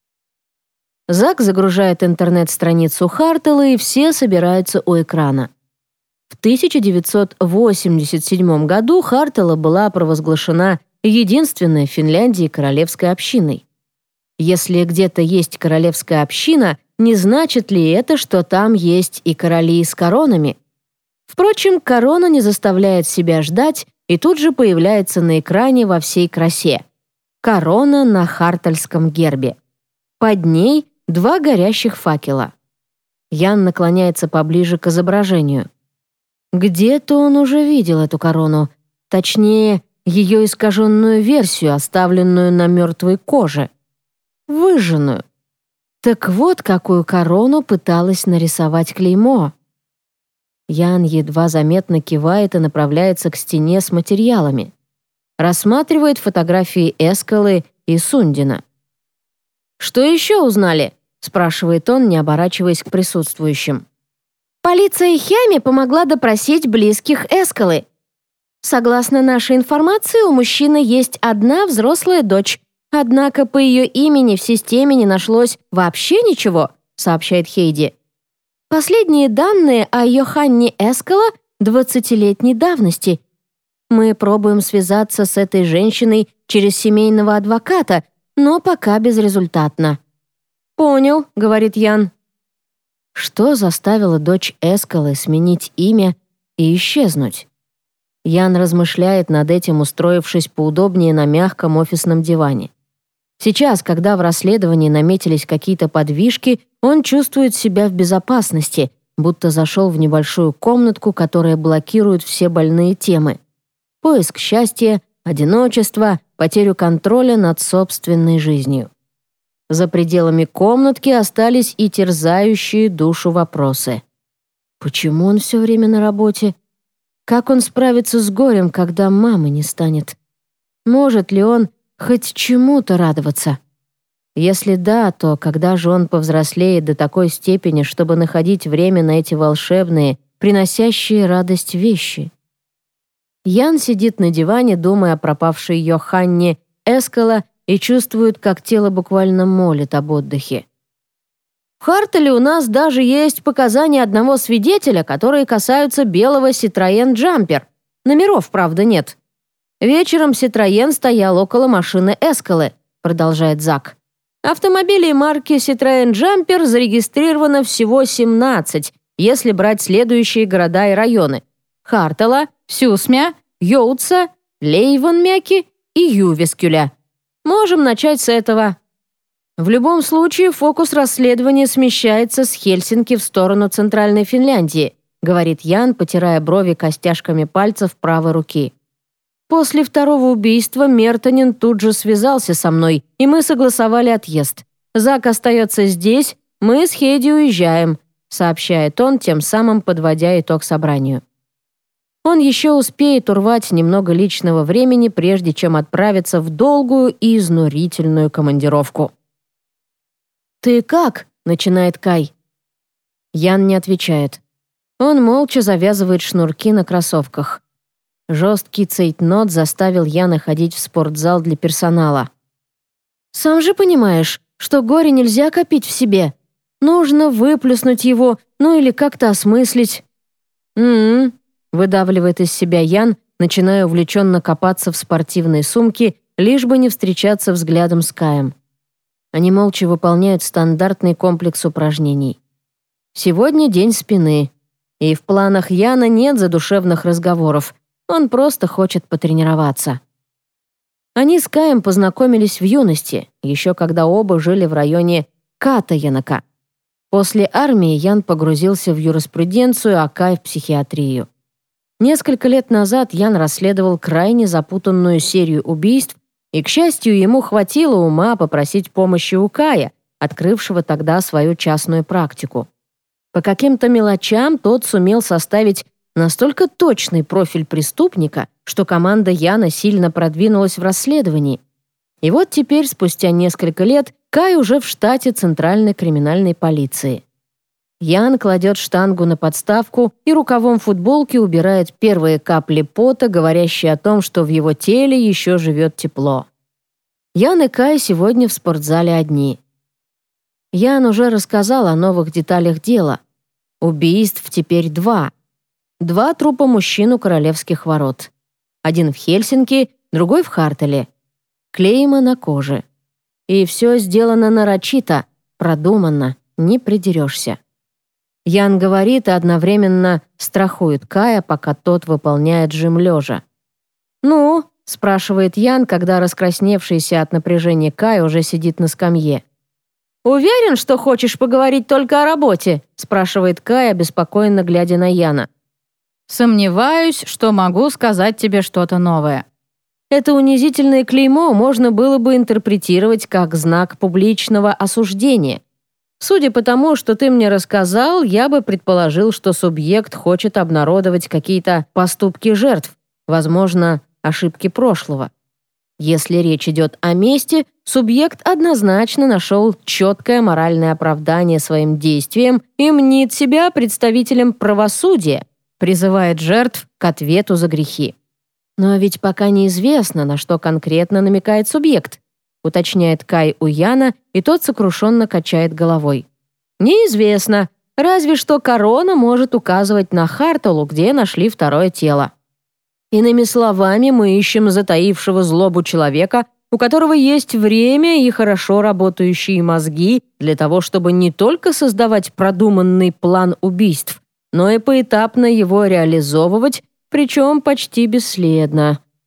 Зак загружает интернет-страницу Харталы, и все собираются у экрана. В тысяча девятьсот восемьдесят седьмом году Хартала была провозглашена единственной в Финляндии королевской общиной. Если где-то есть королевская община, не значит ли это, что там есть и короли с коронами? Впрочем, корона не заставляет себя ждать и тут же появляется на экране во всей красе. Корона на хартальском гербе. Под ней два горящих факела. Ян наклоняется поближе к изображению. Где-то он уже видел эту корону, точнее, ее искаженную версию, оставленную на мертвой коже. Выжженную. Так вот, какую корону пыталась нарисовать клеймо. Ян едва заметно кивает и направляется к стене с материалами. Рассматривает фотографии Эскалы и Сундина. «Что еще узнали?» — спрашивает он, не оборачиваясь к присутствующим. «Полиция Хями помогла допросить близких Эскалы. Согласно нашей информации, у мужчины есть одна взрослая дочь, однако по ее имени в системе не нашлось вообще ничего», — сообщает Хейди. «Последние данные о Йоханне Эскала двадцатилетней давности. Мы пробуем связаться с этой женщиной через семейного адвоката, но пока безрезультатно». «Понял», — говорит Ян. Что заставило дочь Эскалы сменить имя и исчезнуть? Ян размышляет над этим, устроившись поудобнее на мягком офисном диване. Сейчас, когда в расследовании наметились какие-то подвижки, он чувствует себя в безопасности, будто зашел в небольшую комнатку, которая блокирует все больные темы. Поиск счастья, одиночество, потерю контроля над собственной жизнью. За пределами комнатки остались и терзающие душу вопросы. Почему он все время на работе? Как он справится с горем, когда мамы не станет? Может ли он хоть чему-то радоваться? Если да, то когда же он повзрослеет до такой степени, чтобы находить время на эти волшебные, приносящие радость вещи? Ян сидит на диване, думая о пропавшей Йоханне Эскала, и чувствует, как тело буквально молит об отдыхе. В Хартеле у нас даже есть показания одного свидетеля, которые касаются белого Citroёn Jumper. Номеров, правда, нет. Вечером Citroёn стоял около машины Эскалы, продолжает Зак. Автомобилей марки Citroёn Jumper зарегистрировано всего семнадцать, если брать следующие города и районы: Хартела, Сюсмя, Йоутса, Лейвенмяки и Ювескюля. Можем начать с этого. В любом случае, фокус расследования смещается с Хельсинки в сторону Центральной Финляндии, говорит Ян, потирая брови костяшками пальцев правой руки. После второго убийства Мертонен тут же связался со мной, и мы согласовали отъезд. Зак остается здесь, мы с Хейди уезжаем, сообщает он, тем самым подводя итог собранию. Он еще успеет урвать немного личного времени, прежде чем отправиться в долгую и изнурительную командировку. «Ты как?» — начинает Кай. Ян не отвечает. Он молча завязывает шнурки на кроссовках. Жесткий цейтнот заставил Яна ходить в спортзал для персонала. «Сам же понимаешь, что горе нельзя копить в себе. Нужно выплеснуть его, ну или как-то осмыслить». «М-м-м», выдавливает из себя Ян, начиная увлеченно копаться в спортивной сумке, лишь бы не встречаться взглядом с Каем. Они молча выполняют стандартный комплекс упражнений. Сегодня день спины, и в планах Яна нет задушевных разговоров, он просто хочет потренироваться. Они с Каем познакомились в юности, еще когда оба жили в районе Катаянака. После армии Ян погрузился в юриспруденцию, а Кай в психиатрию. Несколько лет назад Ян расследовал крайне запутанную серию убийств, и, к счастью, ему хватило ума попросить помощи у Кая, открывшего тогда свою частную практику. По каким-то мелочам тот сумел составить настолько точный профиль преступника, что команда Яна сильно продвинулась в расследовании. И вот теперь, спустя несколько лет, Кай уже в штате Центральной криминальной полиции. Ян кладет штангу на подставку и рукавом футболки убирает первые капли пота, говорящие о том, что в его теле еще живет тепло. Ян и Кай сегодня в спортзале одни. Ян уже рассказал о новых деталях дела. Убийств теперь два. Два трупа мужчин у Королевских ворот. Один в Хельсинки, другой в Хартеле. Клейма на коже. И все сделано нарочито, продуманно, не придерешься. Ян говорит и одновременно страхует Кая, пока тот выполняет жим лежа. «Ну?» — спрашивает Ян, когда раскрасневшийся от напряжения Кай уже сидит на скамье. «Уверен, что хочешь поговорить только о работе?» — спрашивает Кай, обеспокоенно глядя на Яна. «Сомневаюсь, что могу сказать тебе что-то новое». Это унизительное клеймо можно было бы интерпретировать как знак публичного осуждения. Судя по тому, что ты мне рассказал, я бы предположил, что субъект хочет обнародовать какие-то поступки жертв, возможно, ошибки прошлого. Если речь идет о мести, субъект однозначно нашел четкое моральное оправдание своим действиям и мнит себя представителем правосудия, призывает жертв к ответу за грехи. Но ведь пока неизвестно, на что конкретно намекает субъект, уточняет Кай у Яна, и тот сокрушенно качает головой. Неизвестно, разве что корона может указывать на Хартелу, где нашли второе тело. Иными словами, мы ищем затаившего злобу человека, у которого есть время и хорошо работающие мозги для того, чтобы не только создавать продуманный план убийств, но и поэтапно его реализовывать, причем почти бесследно.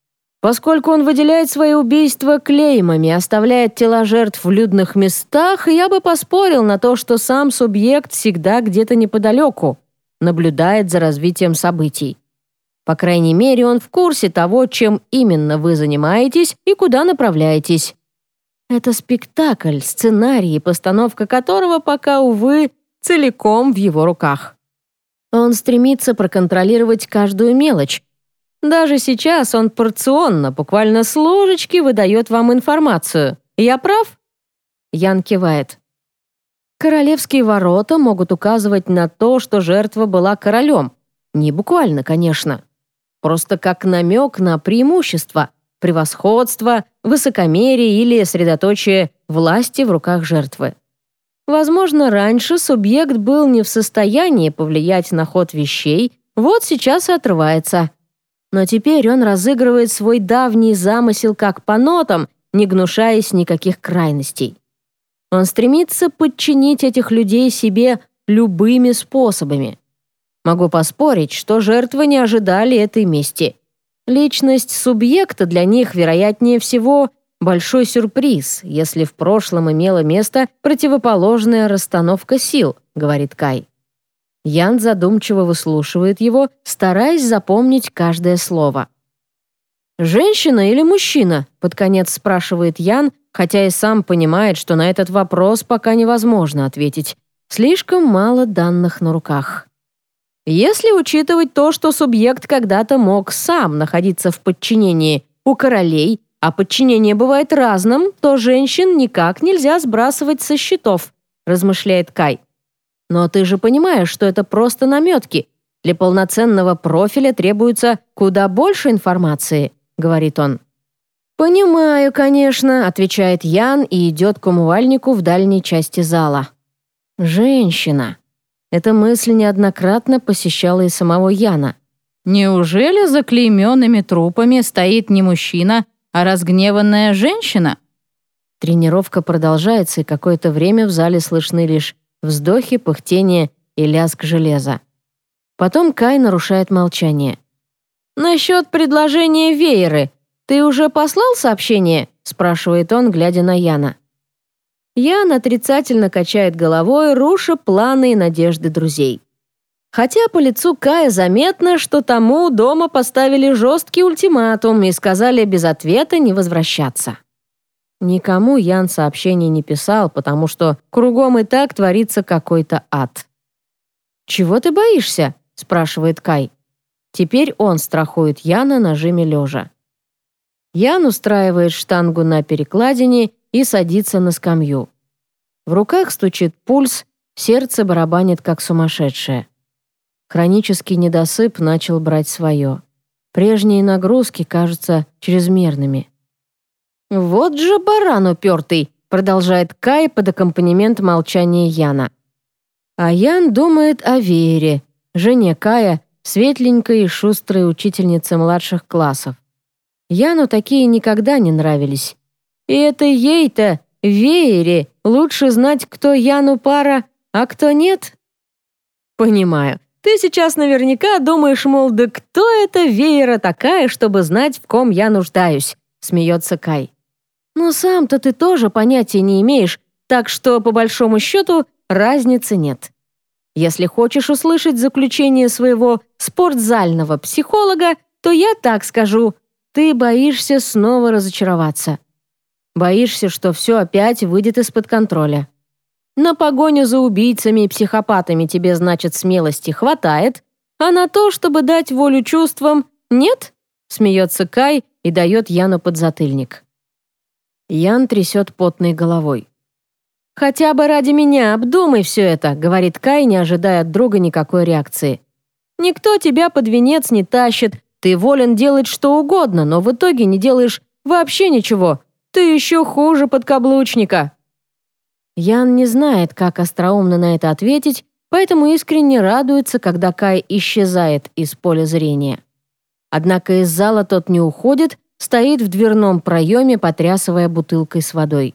Поскольку он выделяет свои убийства клеймами, оставляет тела жертв в людных местах, я бы поспорил на то, что сам субъект всегда где-то неподалеку, наблюдает за развитием событий. По крайней мере, он в курсе того, чем именно вы занимаетесь и куда направляетесь. Это спектакль, сценарий, постановка которого пока, увы, целиком в его руках. Он стремится проконтролировать каждую мелочь. Даже сейчас он порционно, буквально с ложечки, выдает вам информацию. Я прав? Ян кивает. Королевские ворота могут указывать на то, что жертва была королем. Не буквально, конечно. Просто как намек на преимущество, превосходство, высокомерие или средоточие власти в руках жертвы. Возможно, раньше субъект был не в состоянии повлиять на ход вещей, вот сейчас и отрывается. Но теперь он разыгрывает свой давний замысел как по нотам, не гнушаясь никаких крайностей. Он стремится подчинить этих людей себе любыми способами. Могу поспорить, что жертвы не ожидали этой мести. Личность субъекта для них, вероятнее всего, большой сюрприз, если в прошлом имела место противоположная расстановка сил, говорит Кай. Ян задумчиво выслушивает его, стараясь запомнить каждое слово. «Женщина или мужчина?» — под конец спрашивает Ян, хотя и сам понимает, что на этот вопрос пока невозможно ответить. Слишком мало данных на руках. Если учитывать то, что субъект когда-то мог сам находиться в подчинении у королей, а подчинение бывает разным, то женщин никак нельзя сбрасывать со счетов, размышляет Кай. Но ты же понимаешь, что это просто наметки. Для полноценного профиля требуется куда больше информации, говорит он. «Понимаю, конечно», — отвечает Ян и идет к умывальнику в дальней части зала. «Женщина». Эта мысль неоднократно посещала и самого Яна. Неужели за клейменными трупами стоит не мужчина, а разгневанная женщина? Тренировка продолжается, и какое-то время в зале слышны лишь вздохи, пыхтение и лязг железа. Потом Кай нарушает молчание. «Насчет предложения вееры. Ты уже послал сообщение?» — спрашивает он, глядя на Яна. Ян отрицательно качает головой, руша планы и надежды друзей. Хотя по лицу Кая заметно, что тому дома поставили жесткий ультиматум и сказали без ответа не возвращаться. Никому Ян сообщений не писал, потому что кругом и так творится какой-то ад. «Чего ты боишься?» — спрашивает Кай. Теперь он страхует Яна на жиме лежа. Ян устраивает штангу на перекладине и садится на скамью. В руках стучит пульс, сердце барабанит как сумасшедшее. Хронический недосып начал брать свое. Прежние нагрузки кажутся чрезмерными. «Вот же баран упертый!» — продолжает Кай под аккомпанемент молчания Яна. А Ян думает о Вере, жене Кая, светленькой и шустрой учительнице младших классов. Яну такие никогда не нравились. И это ей-то, Вере, лучше знать, кто Яну пара, а кто нет? Понимаю. Ты сейчас наверняка думаешь, мол, да кто эта Вера такая, чтобы знать, в ком я нуждаюсь, смеется Кай. Но сам-то ты тоже понятия не имеешь, так что, по большому счету, разницы нет. Если хочешь услышать заключение своего спортзального психолога, то я так скажу, ты боишься снова разочароваться. Боишься, что все опять выйдет из-под контроля. На погоню за убийцами и психопатами тебе, значит, смелости хватает, а на то, чтобы дать волю чувствам, нет? Смеется Кай и дает Яну подзатыльник. Ян трясет потной головой. «Хотя бы ради меня обдумай все это», — говорит Кай, не ожидая от друга никакой реакции. «Никто тебя под венец не тащит, ты волен делать что угодно, но в итоге не делаешь вообще ничего. Ты еще хуже подкаблучника». Ян не знает, как остроумно на это ответить, поэтому искренне радуется, когда Кай исчезает из поля зрения. Однако из зала тот не уходит, стоит в дверном проеме, потрясывая бутылкой с водой.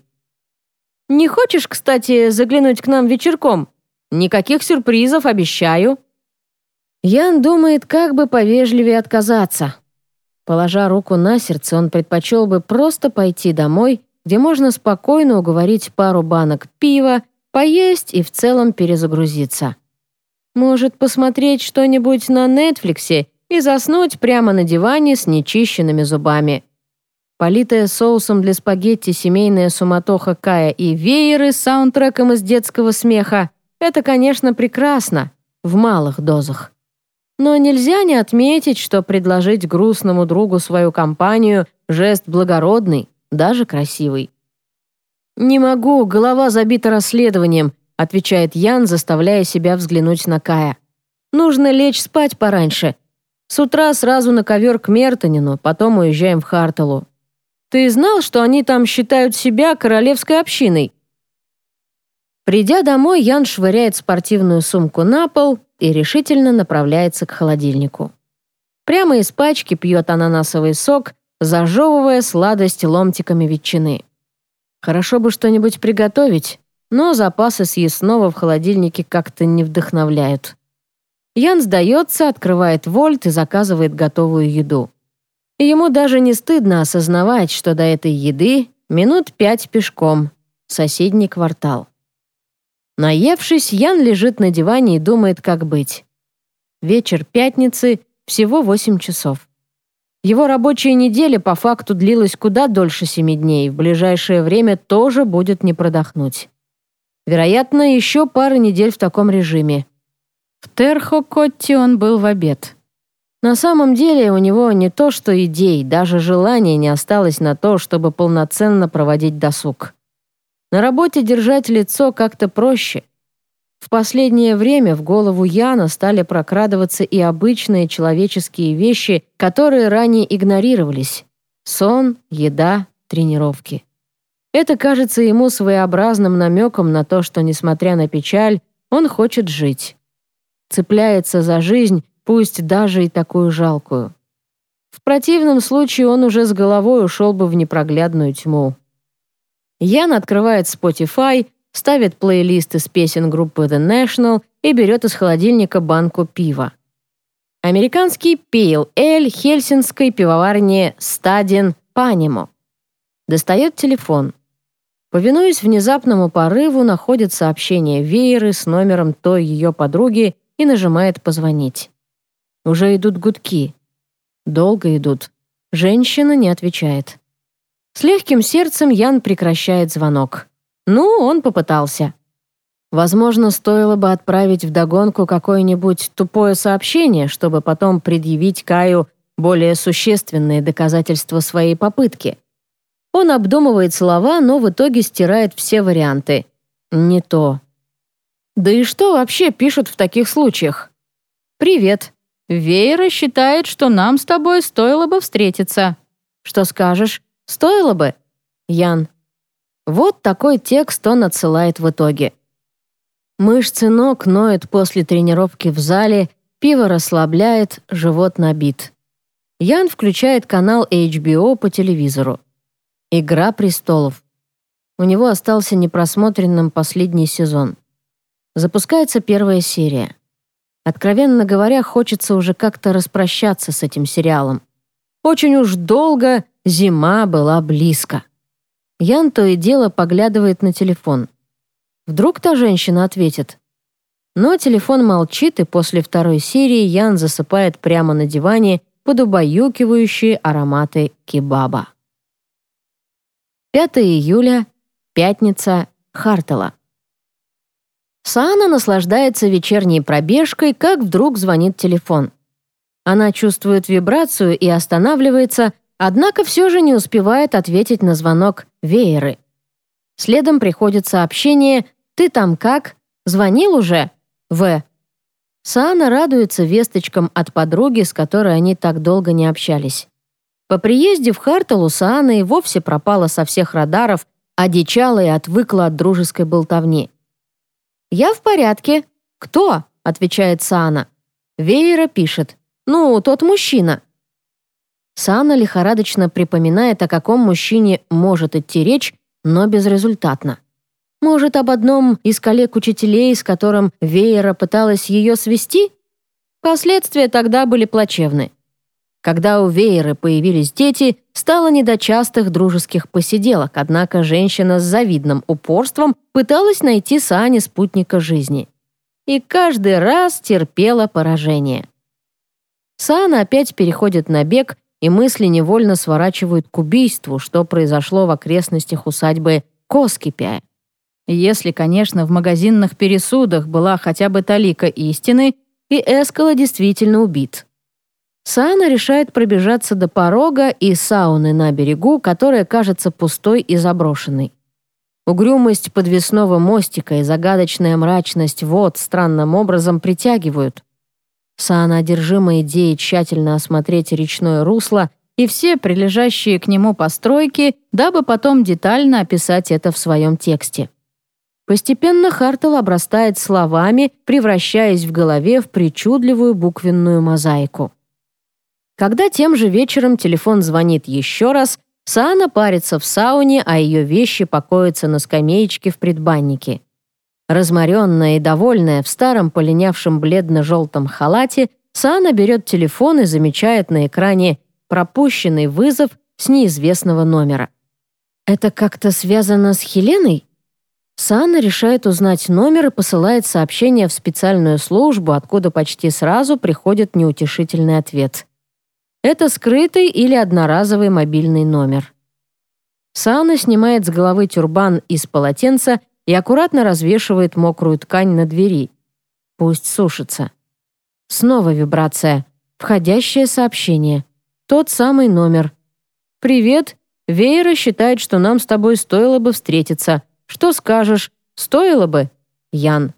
«Не хочешь, кстати, заглянуть к нам вечерком? Никаких сюрпризов, обещаю». Ян думает, как бы повежливее отказаться. Положа руку на сердце, он предпочел бы просто пойти домой, где можно спокойно уговорить пару банок пива, поесть и в целом перезагрузиться. Может, посмотреть что-нибудь на Нетфликсе и заснуть прямо на диване с нечищенными зубами. Политая соусом для спагетти семейная суматоха Кая и вееры с саундтреком из детского смеха — это, конечно, прекрасно, в малых дозах. Но нельзя не отметить, что предложить грустному другу свою компанию — жест благородный, даже красивый. «Не могу, голова забита расследованием», — отвечает Ян, заставляя себя взглянуть на Кая. «Нужно лечь спать пораньше. С утра сразу на ковер к Мертонину, потом уезжаем в Хартелу. Ты знал, что они там считают себя королевской общиной?» Придя домой, Ян швыряет спортивную сумку на пол и решительно направляется к холодильнику. Прямо из пачки пьет ананасовый сок, зажевывая сладость ломтиками ветчины. Хорошо бы что-нибудь приготовить, но запасы съестного в холодильнике как-то не вдохновляют. Ян сдается, открывает Вольт и заказывает готовую еду. И ему даже не стыдно осознавать, что до этой еды минут пять пешком, соседний квартал. Наевшись, Ян лежит на диване и думает, как быть. Вечер пятницы, всего восемь часов. Его рабочая неделя по факту длилась куда дольше семи дней, в ближайшее время тоже будет не продохнуть. Вероятно, еще пара недель в таком режиме. В Терхо-Котте он был в обед. На самом деле у него не то что идей, даже желания не осталось на то, чтобы полноценно проводить досуг. На работе держать лицо как-то проще. В последнее время в голову Яна стали прокрадываться и обычные человеческие вещи, которые ранее игнорировались. Сон, еда, тренировки. Это кажется ему своеобразным намеком на то, что, несмотря на печаль, он хочет жить. Цепляется за жизнь, пусть даже и такую жалкую. В противном случае он уже с головой ушел бы в непроглядную тьму. Ян открывает Spotify, ставит плейлист из песен группы The National и берет из холодильника банку пива. Американский Pale Ale хельсинской пивоварни Stadin Panimo. Достает телефон. Повинуясь внезапному порыву, находит сообщение Вееры с номером той ее подруги и нажимает «позвонить». Уже идут гудки. Долго идут. Женщина не отвечает. С легким сердцем Ян прекращает звонок. Ну, он попытался. Возможно, стоило бы отправить вдогонку какое-нибудь тупое сообщение, чтобы потом предъявить Каю более существенные доказательства своей попытки. Он обдумывает слова, но в итоге стирает все варианты. Не то. Да и что вообще пишут в таких случаях? «Привет. Веера считает, что нам с тобой стоило бы встретиться. Что скажешь? Стоило бы?» Ян. Вот такой текст он отсылает в итоге. Мышцы ног ноют после тренировки в зале, пиво расслабляет, живот набит. Ян включает канал эйч би о по телевизору. «Игра престолов». У него остался непросмотренным последний сезон. Запускается первая серия. Откровенно говоря, хочется уже как-то распрощаться с этим сериалом. Очень уж долго зима была близко. Ян то и дело поглядывает на телефон. Вдруг та женщина ответит. Но телефон молчит, и после второй серии Ян засыпает прямо на диване под убаюкивающие ароматы кебаба. пятого июля, пятница, Хартела. Саана наслаждается вечерней пробежкой, как вдруг звонит телефон. Она чувствует вибрацию и останавливается, однако все же не успевает ответить на звонок Вееры. Следом приходит сообщение «Ты там как? Звонил уже? В». Саана радуется весточкам от подруги, с которой они так долго не общались. По приезде в Хартелу Саана и вовсе пропала со всех радаров, одичала и отвыкла от дружеской болтовни. «Я в порядке. Кто?» — отвечает Саана. Веера пишет. «Ну, тот мужчина». Саана лихорадочно припоминает, о каком мужчине может идти речь, но безрезультатно. Может, об одном из коллег-учителей, с которым Веера пыталась ее свести? Последствия тогда были плачевны. Когда у Вееры появились дети, стало не до частых дружеских посиделок, однако женщина с завидным упорством пыталась найти Саане спутника жизни. И каждый раз терпела поражение. Саана опять переходит на бег, и мысли невольно сворачивают к убийству, что произошло в окрестностях усадьбы Коскипя. Если, конечно, в магазинных пересудах была хотя бы талика истины, и Эскала действительно убит. Саана решает пробежаться до порога и сауны на берегу, которая кажется пустой и заброшенной. Угрюмость подвесного мостика и загадочная мрачность вод странным образом притягивают. Саана одержима идеей тщательно осмотреть речное русло и все прилежащие к нему постройки, дабы потом детально описать это в своем тексте. Постепенно Хартл обрастает словами, превращаясь в голове в причудливую буквенную мозаику. Когда тем же вечером телефон звонит еще раз, Саана парится в сауне, а ее вещи покоятся на скамеечке в предбаннике. Разморенная и довольная в старом полинявшем бледно-желтом халате, Саана берет телефон и замечает на экране пропущенный вызов с неизвестного номера. Это как-то связано с Хеленой? Саана решает узнать номер и посылает сообщение в специальную службу, откуда почти сразу приходит неутешительный ответ. Это скрытый или одноразовый мобильный номер. Саана снимает с головы тюрбан из полотенца и аккуратно развешивает мокрую ткань на двери. Пусть сушится. Снова вибрация. Входящее сообщение. Тот самый номер. «Привет. Веера считает, что нам с тобой стоило бы встретиться. Что скажешь? Стоило бы?» Ян.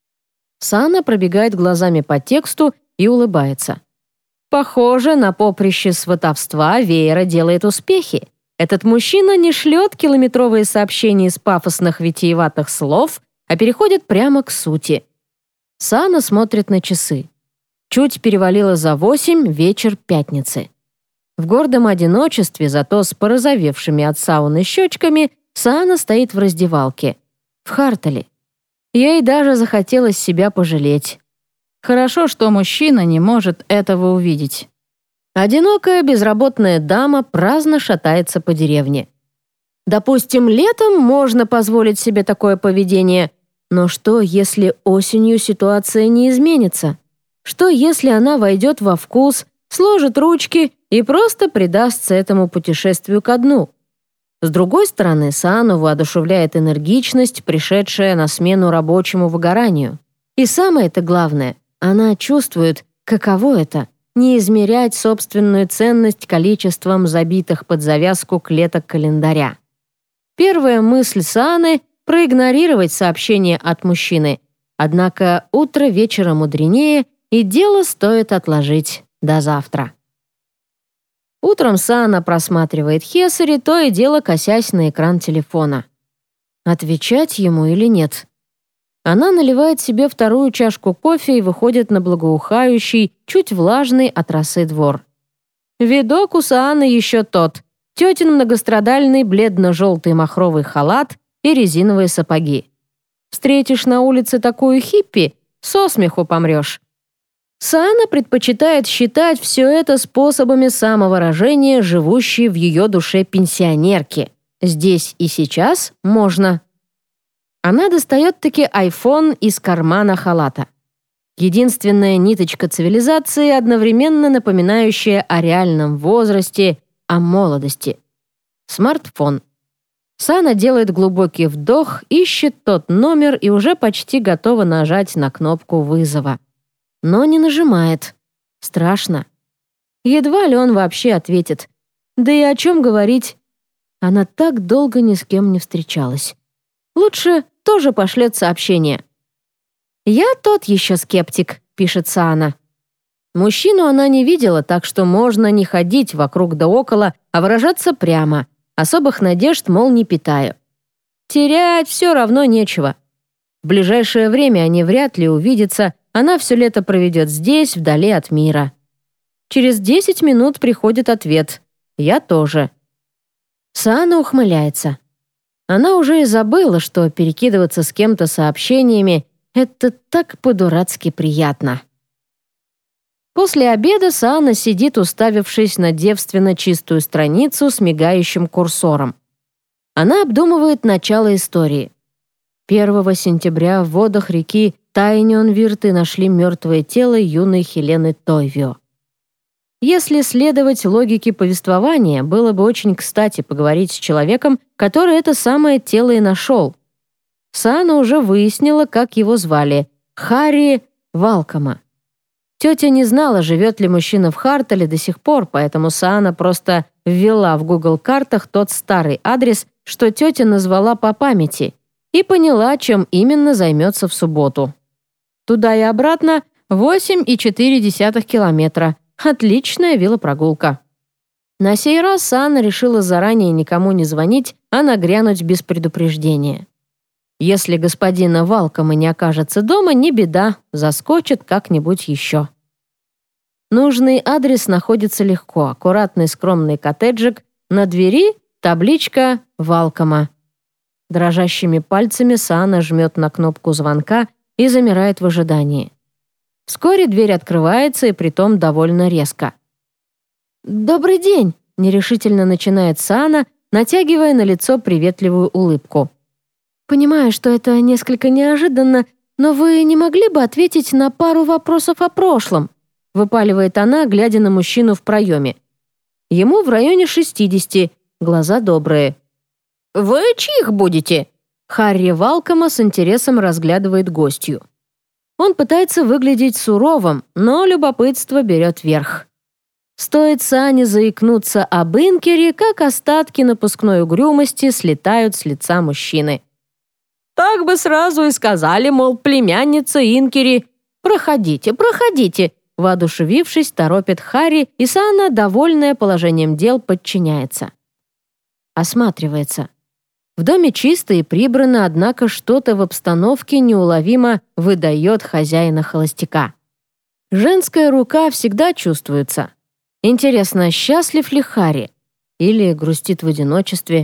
Саана пробегает глазами по тексту и улыбается. Похоже, на поприще сватовства Веера делает успехи. Этот мужчина не шлет километровые сообщения из пафосных витиеватых слов, а переходит прямо к сути. Саана смотрит на часы. Чуть перевалило за восемь, вечер пятницы. В гордом одиночестве, зато с порозовевшими от сауны щечками, Саана стоит в раздевалке. В Хартале. Ей даже захотелось себя пожалеть. Хорошо, что мужчина не может этого увидеть. Одинокая безработная дама праздно шатается по деревне. Допустим, летом можно позволить себе такое поведение, но что, если осенью ситуация не изменится? Что, если она войдет во вкус, сложит ручки и просто предастся этому путешествию ко дну? С другой стороны, Саану воодушевляет энергичность, пришедшая на смену рабочему выгоранию. И самое-то главное, она чувствует, каково это — не измерять собственную ценность количеством забитых под завязку клеток календаря. Первая мысль Сааны — проигнорировать сообщение от мужчины. Однако утро вечера мудренее, и дело стоит отложить до завтра. Утром Саана просматривает Хесари, то и дело косясь на экран телефона. Отвечать ему или нет? Она наливает себе вторую чашку кофе и выходит на благоухающий, чуть влажный от росы двор. Видок у Сааны еще тот. Тетин многострадальный бледно-желтый махровый халат и резиновые сапоги. Встретишь на улице такую хиппи, со смеху помрешь. Саана предпочитает считать все это способами самовыражения, живущей в ее душе пенсионерки. Здесь и сейчас можно. Она достает-таки айфон из кармана халата. Единственная ниточка цивилизации, одновременно напоминающая о реальном возрасте, о молодости. Смартфон. Саана делает глубокий вдох, ищет тот номер и уже почти готова нажать на кнопку вызова. Но не нажимает. Страшно. Едва ли он вообще ответит. Да и о чем говорить? Она так долго ни с кем не встречалась. Лучше тоже пошлет сообщение. «Я тот еще скептик», — пишет Саана. Мужчину она не видела, так что можно не ходить вокруг да около, а выражаться прямо. Особых надежд, мол, не питаю. Терять все равно нечего. В ближайшее время они вряд ли увидятся, она все лето проведет здесь, вдали от мира. Через десять минут приходит ответ. «Я тоже». Саана ухмыляется. Она уже и забыла, что перекидываться с кем-то сообщениями — это так по-дурацки приятно. После обеда Саана сидит, уставившись на девственно чистую страницу с мигающим курсором. Она обдумывает начало истории. первого сентября в водах реки Тайнёнвирты нашли мертвое тело юной Хелены Тойвио. Если следовать логике повествования, было бы очень кстати поговорить с человеком, который это самое тело и нашел. Саана уже выяснила, как его звали — Харри Валкома. Тетя не знала, живет ли мужчина в Хартале до сих пор, поэтому Саана просто ввела в Google картах тот старый адрес, что тетя назвала по памяти, и поняла, чем именно займется в субботу. Туда и обратно восемь и четыре десятых километра. Отличная велопрогулка. На сей раз Саана решила заранее никому не звонить, а нагрянуть без предупреждения. Если господина Валкома не окажется дома, не беда, заскочит как-нибудь еще. Нужный адрес находится легко. Аккуратный скромный коттеджик, на двери табличка «Валкома». Дрожащими пальцами Саана жмет на кнопку звонка и замирает в ожидании. Вскоре дверь открывается, и притом довольно резко. «Добрый день!» — нерешительно начинает Саана, натягивая на лицо приветливую улыбку. «Понимаю, что это несколько неожиданно, но вы не могли бы ответить на пару вопросов о прошлом?» — выпаливает она, глядя на мужчину в проеме. Ему в районе шестидесяти, глаза добрые. «Вы чьих будете?» Харри Валкома с интересом разглядывает гостью. Он пытается выглядеть суровым, но любопытство берет верх. Стоит Саане заикнуться об Инкере, как остатки напускной угрюмости слетают с лица мужчины. «Так бы сразу и сказали, мол, племянница Инкери. Проходите, проходите!» Воодушевившись, торопит Харри, и Саана, довольная положением дел, подчиняется. Осматривается. В доме чисто и прибрано, однако что-то в обстановке неуловимо выдает хозяина-холостяка. Женская рука всегда чувствуется. Интересно, счастлив ли Харри? Или грустит в одиночестве?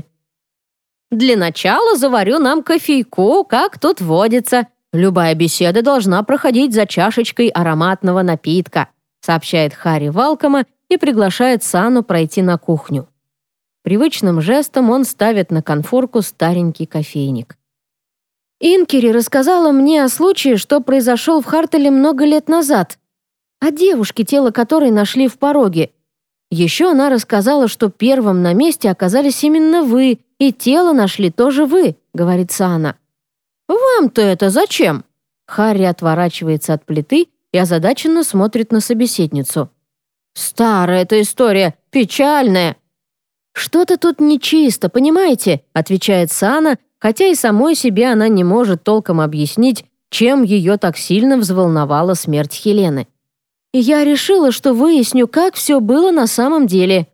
«Для начала заварю нам кофейку, как тут водится. Любая беседа должна проходить за чашечкой ароматного напитка», сообщает Харри Валкома и приглашает Саану пройти на кухню. Привычным жестом он ставит на конфорку старенький кофейник. «Инкери рассказала мне о случае, что произошел в Хартале много лет назад, о девушке, тело которой нашли в пороге. Еще она рассказала, что первым на месте оказались именно вы, и тело нашли тоже вы», — говорит Саана. «Вам-то это зачем?» Харри отворачивается от плиты и озадаченно смотрит на собеседницу. «Старая эта история, печальная». «Что-то тут нечисто, понимаете?» — отвечает Саана, хотя и самой себе она не может толком объяснить, чем ее так сильно взволновала смерть Хелены. «Я решила, что выясню, как все было на самом деле».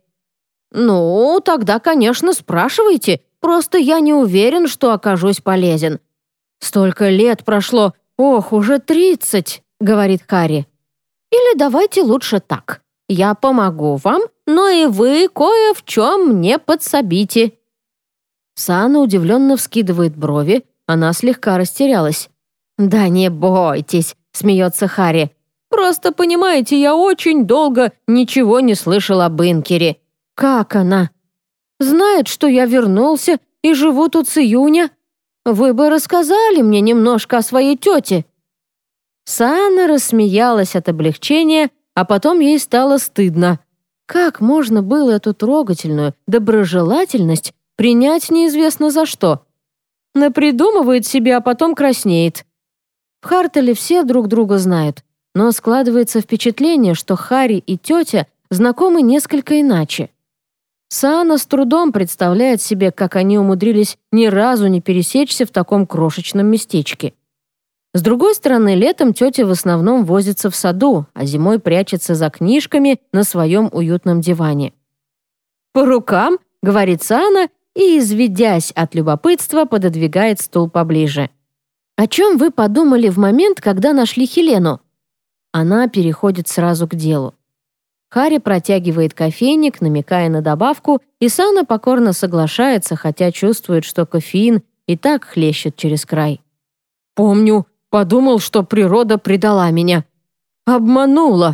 «Ну, тогда, конечно, спрашивайте, просто я не уверен, что окажусь полезен». «Столько лет прошло, ох, уже тридцать», — говорит Харри. «Или давайте лучше так. Я помогу вам, но и вы кое в чем мне подсобите». Саана удивленно вскидывает брови, она слегка растерялась. «Да не бойтесь», — смеется Харри. «Просто, понимаете, я очень долго ничего не слышал об Инкере». «Как она?» «Знает, что я вернулся и живу тут с июня. Вы бы рассказали мне немножко о своей тете». Саана рассмеялась от облегчения, а потом ей стало стыдно. Как можно было эту трогательную доброжелательность принять неизвестно за что? Напридумывает себе, а потом краснеет. В Хартале все друг друга знают, но складывается впечатление, что Харри и тетя знакомы несколько иначе. Саана с трудом представляет себе, как они умудрились ни разу не пересечься в таком крошечном местечке. С другой стороны, летом тетя в основном возится в саду, а зимой прячется за книжками на своем уютном диване. «По рукам», — говорит Саана, и, изведясь от любопытства, пододвигает стул поближе. «О чем вы подумали в момент, когда нашли Хелену?» Она переходит сразу к делу. Харри протягивает кофейник, намекая на добавку, и Саана покорно соглашается, хотя чувствует, что кофеин и так хлещет через край. «Помню, подумал, что природа предала меня. Обманула.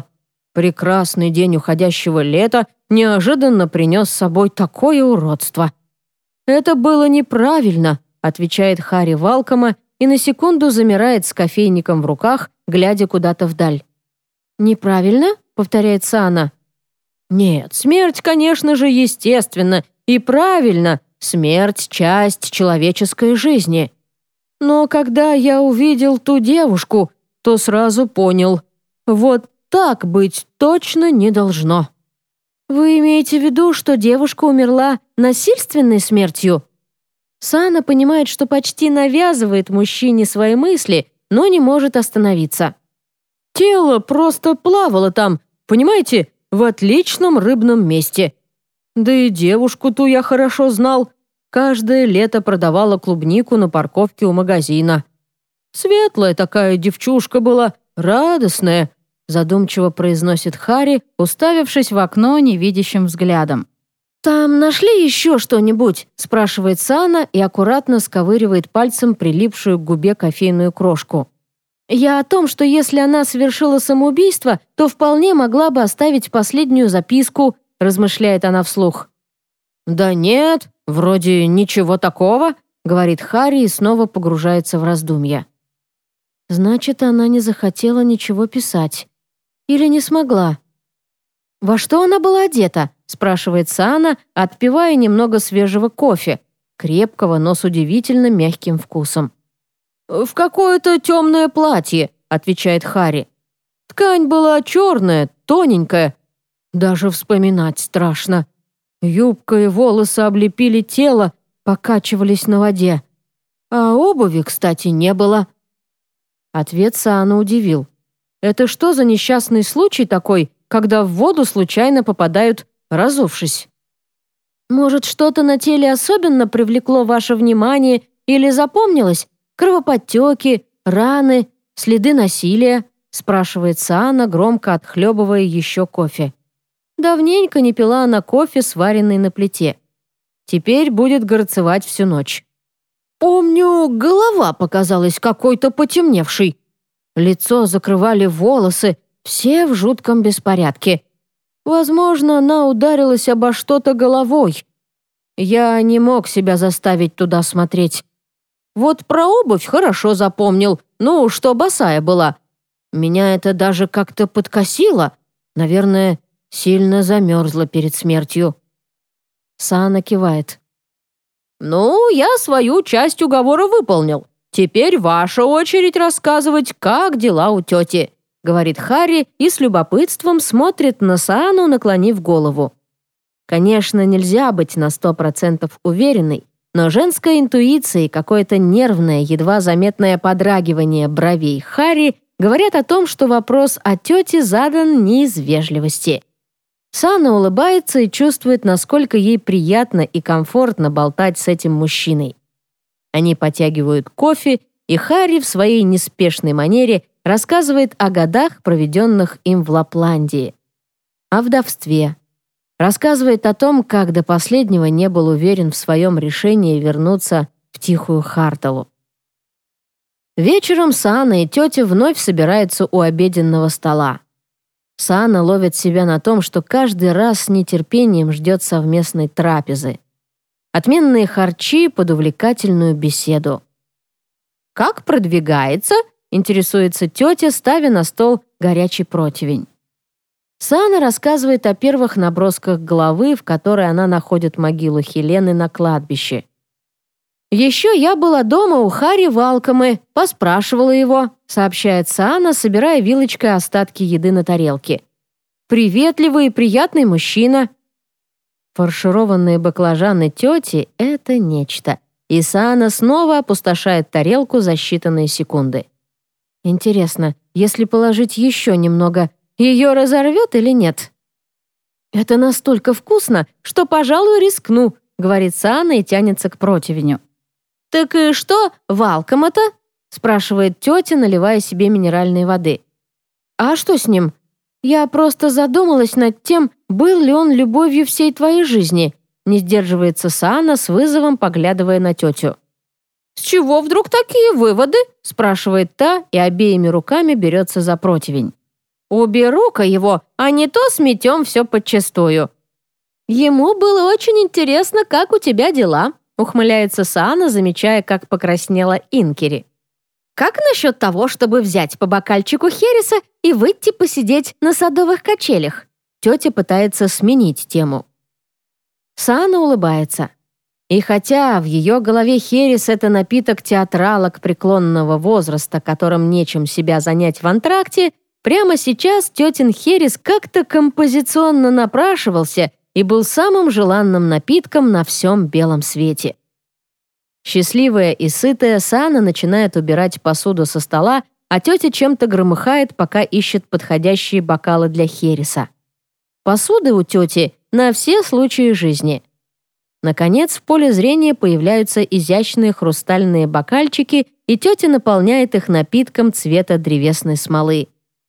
Прекрасный день уходящего лета неожиданно принес с собой такое уродство. «Это было неправильно», — отвечает Харри Валкома и на секунду замирает с кофейником в руках, глядя куда-то вдаль. «Неправильно?» — повторяет Саана. «Нет, смерть, конечно же, естественно и правильно. Смерть — часть человеческой жизни. Но когда я увидел ту девушку, то сразу понял, вот так быть точно не должно». «Вы имеете в виду, что девушка умерла насильственной смертью?» Саана понимает, что почти навязывает мужчине свои мысли, но не может остановиться. «Тело просто плавало там, понимаете, в отличном рыбном месте. Да и девушку ту я хорошо знал. Каждое лето продавала клубнику на парковке у магазина. Светлая такая девчушка была, радостная», задумчиво произносит Харри, уставившись в окно невидящим взглядом. «Там нашли еще что-нибудь?» — спрашивает Саана и аккуратно сковыривает пальцем прилипшую к губе кофейную крошку. «Я о том, что если она совершила самоубийство, то вполне могла бы оставить последнюю записку», — размышляет она вслух. «Да нет, вроде ничего такого», — говорит Харри и снова погружается в раздумья. «Значит, она не захотела ничего писать. Или не смогла?» «Во что она была одета?» — спрашивает Саана, отпивая немного свежего кофе, крепкого, но с удивительно мягким вкусом. «В какое-то темное платье», — отвечает Харри. «Ткань была черная, тоненькая. Даже вспоминать страшно. Юбка и волосы облепили тело, покачивались на воде. А обуви, кстати, не было». Ответ Саана удивил. «Это что за несчастный случай такой, когда в воду случайно попадают, разувшись?» «Может, что-то на теле особенно привлекло ваше внимание или запомнилось? Кровоподтеки, раны, следы насилия?» спрашивает Саана, громко отхлебывая еще кофе. Давненько не пила она кофе, сваренный на плите. Теперь будет горцевать всю ночь. «Помню, голова показалась какой-то потемневшей. Лицо закрывали волосы, все в жутком беспорядке. Возможно, она ударилась обо что-то головой. Я не мог себя заставить туда смотреть. Вот про обувь хорошо запомнил, ну, что босая была. Меня это даже как-то подкосило. Наверное, сильно замерзла перед смертью». Саана кивает. «Ну, я свою часть уговора выполнил. Теперь ваша очередь рассказывать, как дела у тети», говорит Харри и с любопытством смотрит на Саану, наклонив голову. Конечно, нельзя быть на сто процентов уверенной, но женская интуиция и какое-то нервное, едва заметное подрагивание бровей Харри говорят о том, что вопрос о тете задан не из вежливости. Саана улыбается и чувствует, насколько ей приятно и комфортно болтать с этим мужчиной. Они потягивают кофе, и Харри в своей неспешной манере рассказывает о годах, проведенных им в Лапландии, о вдовстве. Рассказывает о том, как до последнего не был уверен в своем решении вернуться в тихую Харталу. Вечером Саана и тетя вновь собираются у обеденного стола. Саана ловит себя на том, что каждый раз с нетерпением ждет совместной трапезы. Отменные харчи под увлекательную беседу. «Как продвигается?» — интересуется тетя, ставя на стол горячий противень. Саана рассказывает о первых набросках главы, в которой она находит могилу Хелены на кладбище. «Еще я была дома у Харри Валкомы, поспрашивала его», сообщает Саана, собирая вилочкой остатки еды на тарелке. «Приветливый и приятный мужчина». Фаршированные баклажаны тети — это нечто, и Саана снова опустошает тарелку за считанные секунды. Интересно, если положить еще немного, ее разорвет или нет? «Это настолько вкусно, что, пожалуй, рискну», говорит Саана и тянется к противню. «Так и что, Валкома-то?» спрашивает тетя, наливая себе минеральной воды. «А что с ним? Я просто задумалась над тем, был ли он любовью всей твоей жизни», не сдерживается Саана с вызовом, поглядывая на тетю. «С чего вдруг такие выводы?» спрашивает та и обеими руками берется за противень. Уберу-ка его, а не то сметем все подчистую». «Ему было очень интересно, как у тебя дела», ухмыляется Саана, замечая, как покраснела Инкери. «Как насчет того, чтобы взять по бокальчику хереса и выйти посидеть на садовых качелях?» Тетя пытается сменить тему. Саана улыбается. И хотя в ее голове херес — это напиток театралок преклонного возраста, которым нечем себя занять в антракте, прямо сейчас тетин херес как-то композиционно напрашивался и был самым желанным напитком на всем белом свете. Счастливая и сытая, Саана начинает убирать посуду со стола, а тетя чем-то громыхает, пока ищет подходящие бокалы для хереса. Посуды у тети на все случаи жизни. Наконец, в поле зрения появляются изящные хрустальные бокальчики, и тетя наполняет их напитком цвета древесной смолы.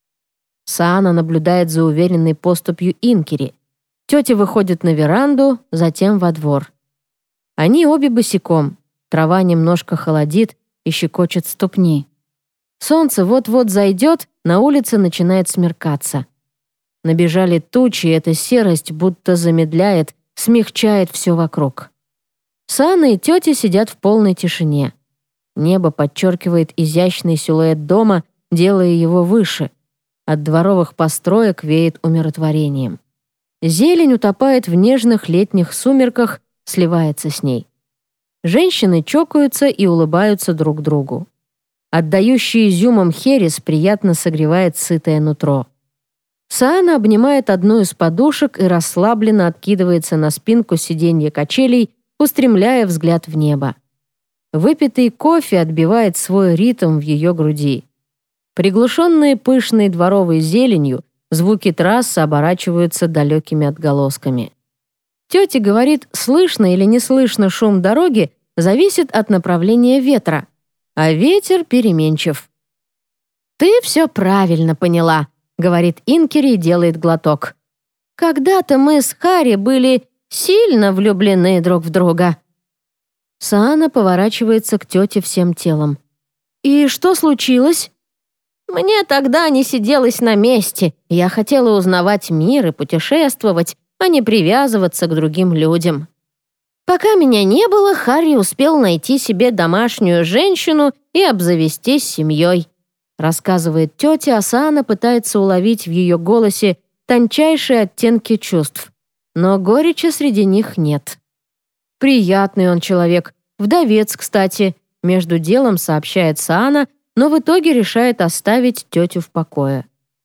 Саана наблюдает за уверенной поступью Инкери. Тетя выходит на веранду, затем во двор. Они обе босиком. Трава немножко холодит и щекочет ступни. Солнце вот-вот зайдет, на улице начинает смеркаться. Набежали тучи, и эта серость будто замедляет, смягчает все вокруг. Саана и тетя сидят в полной тишине. Небо подчеркивает изящный силуэт дома, делая его выше. От дворовых построек веет умиротворением. Зелень утопает в нежных летних сумерках, сливается с ней. Женщины чокаются и улыбаются друг другу. Отдающий изюмом херес приятно согревает сытое нутро. Саана обнимает одну из подушек и расслабленно откидывается на спинку сиденья качелей, устремляя взгляд в небо. Выпитый кофе отбивает свой ритм в ее груди. Приглушенные пышной дворовой зеленью, звуки трассы оборачиваются далекими отголосками. Тетя говорит, слышно или не слышно шум дороги зависит от направления ветра, а ветер переменчив. «Ты все правильно поняла», — говорит Инкери и делает глоток. «Когда-то мы с Харри были сильно влюблены друг в друга». Саана поворачивается к тете всем телом. «И что случилось?» «Мне тогда не сиделось на месте. Я хотела узнавать мир и путешествовать, а не привязываться к другим людям. Пока меня не было, Харри успел найти себе домашнюю женщину и обзавестись семьей», рассказывает тетя, а Саана пытается уловить в ее голосе тончайшие оттенки чувств. Но горечи среди них нет. «Приятный он человек, вдовец, кстати», между делом сообщает Саана, но в итоге решает оставить тетю в покое.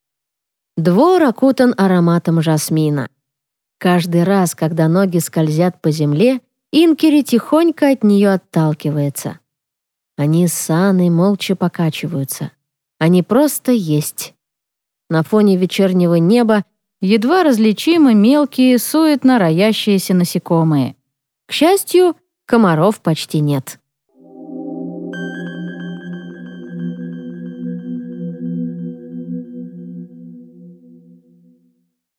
Двор окутан ароматом жасмина. Каждый раз, когда ноги скользят по земле, Инкери тихонько от нее отталкивается. Они с Сааной молча покачиваются. Они просто есть. На фоне вечернего неба едва различимы мелкие, суетно роящиеся насекомые. К счастью, комаров почти нет.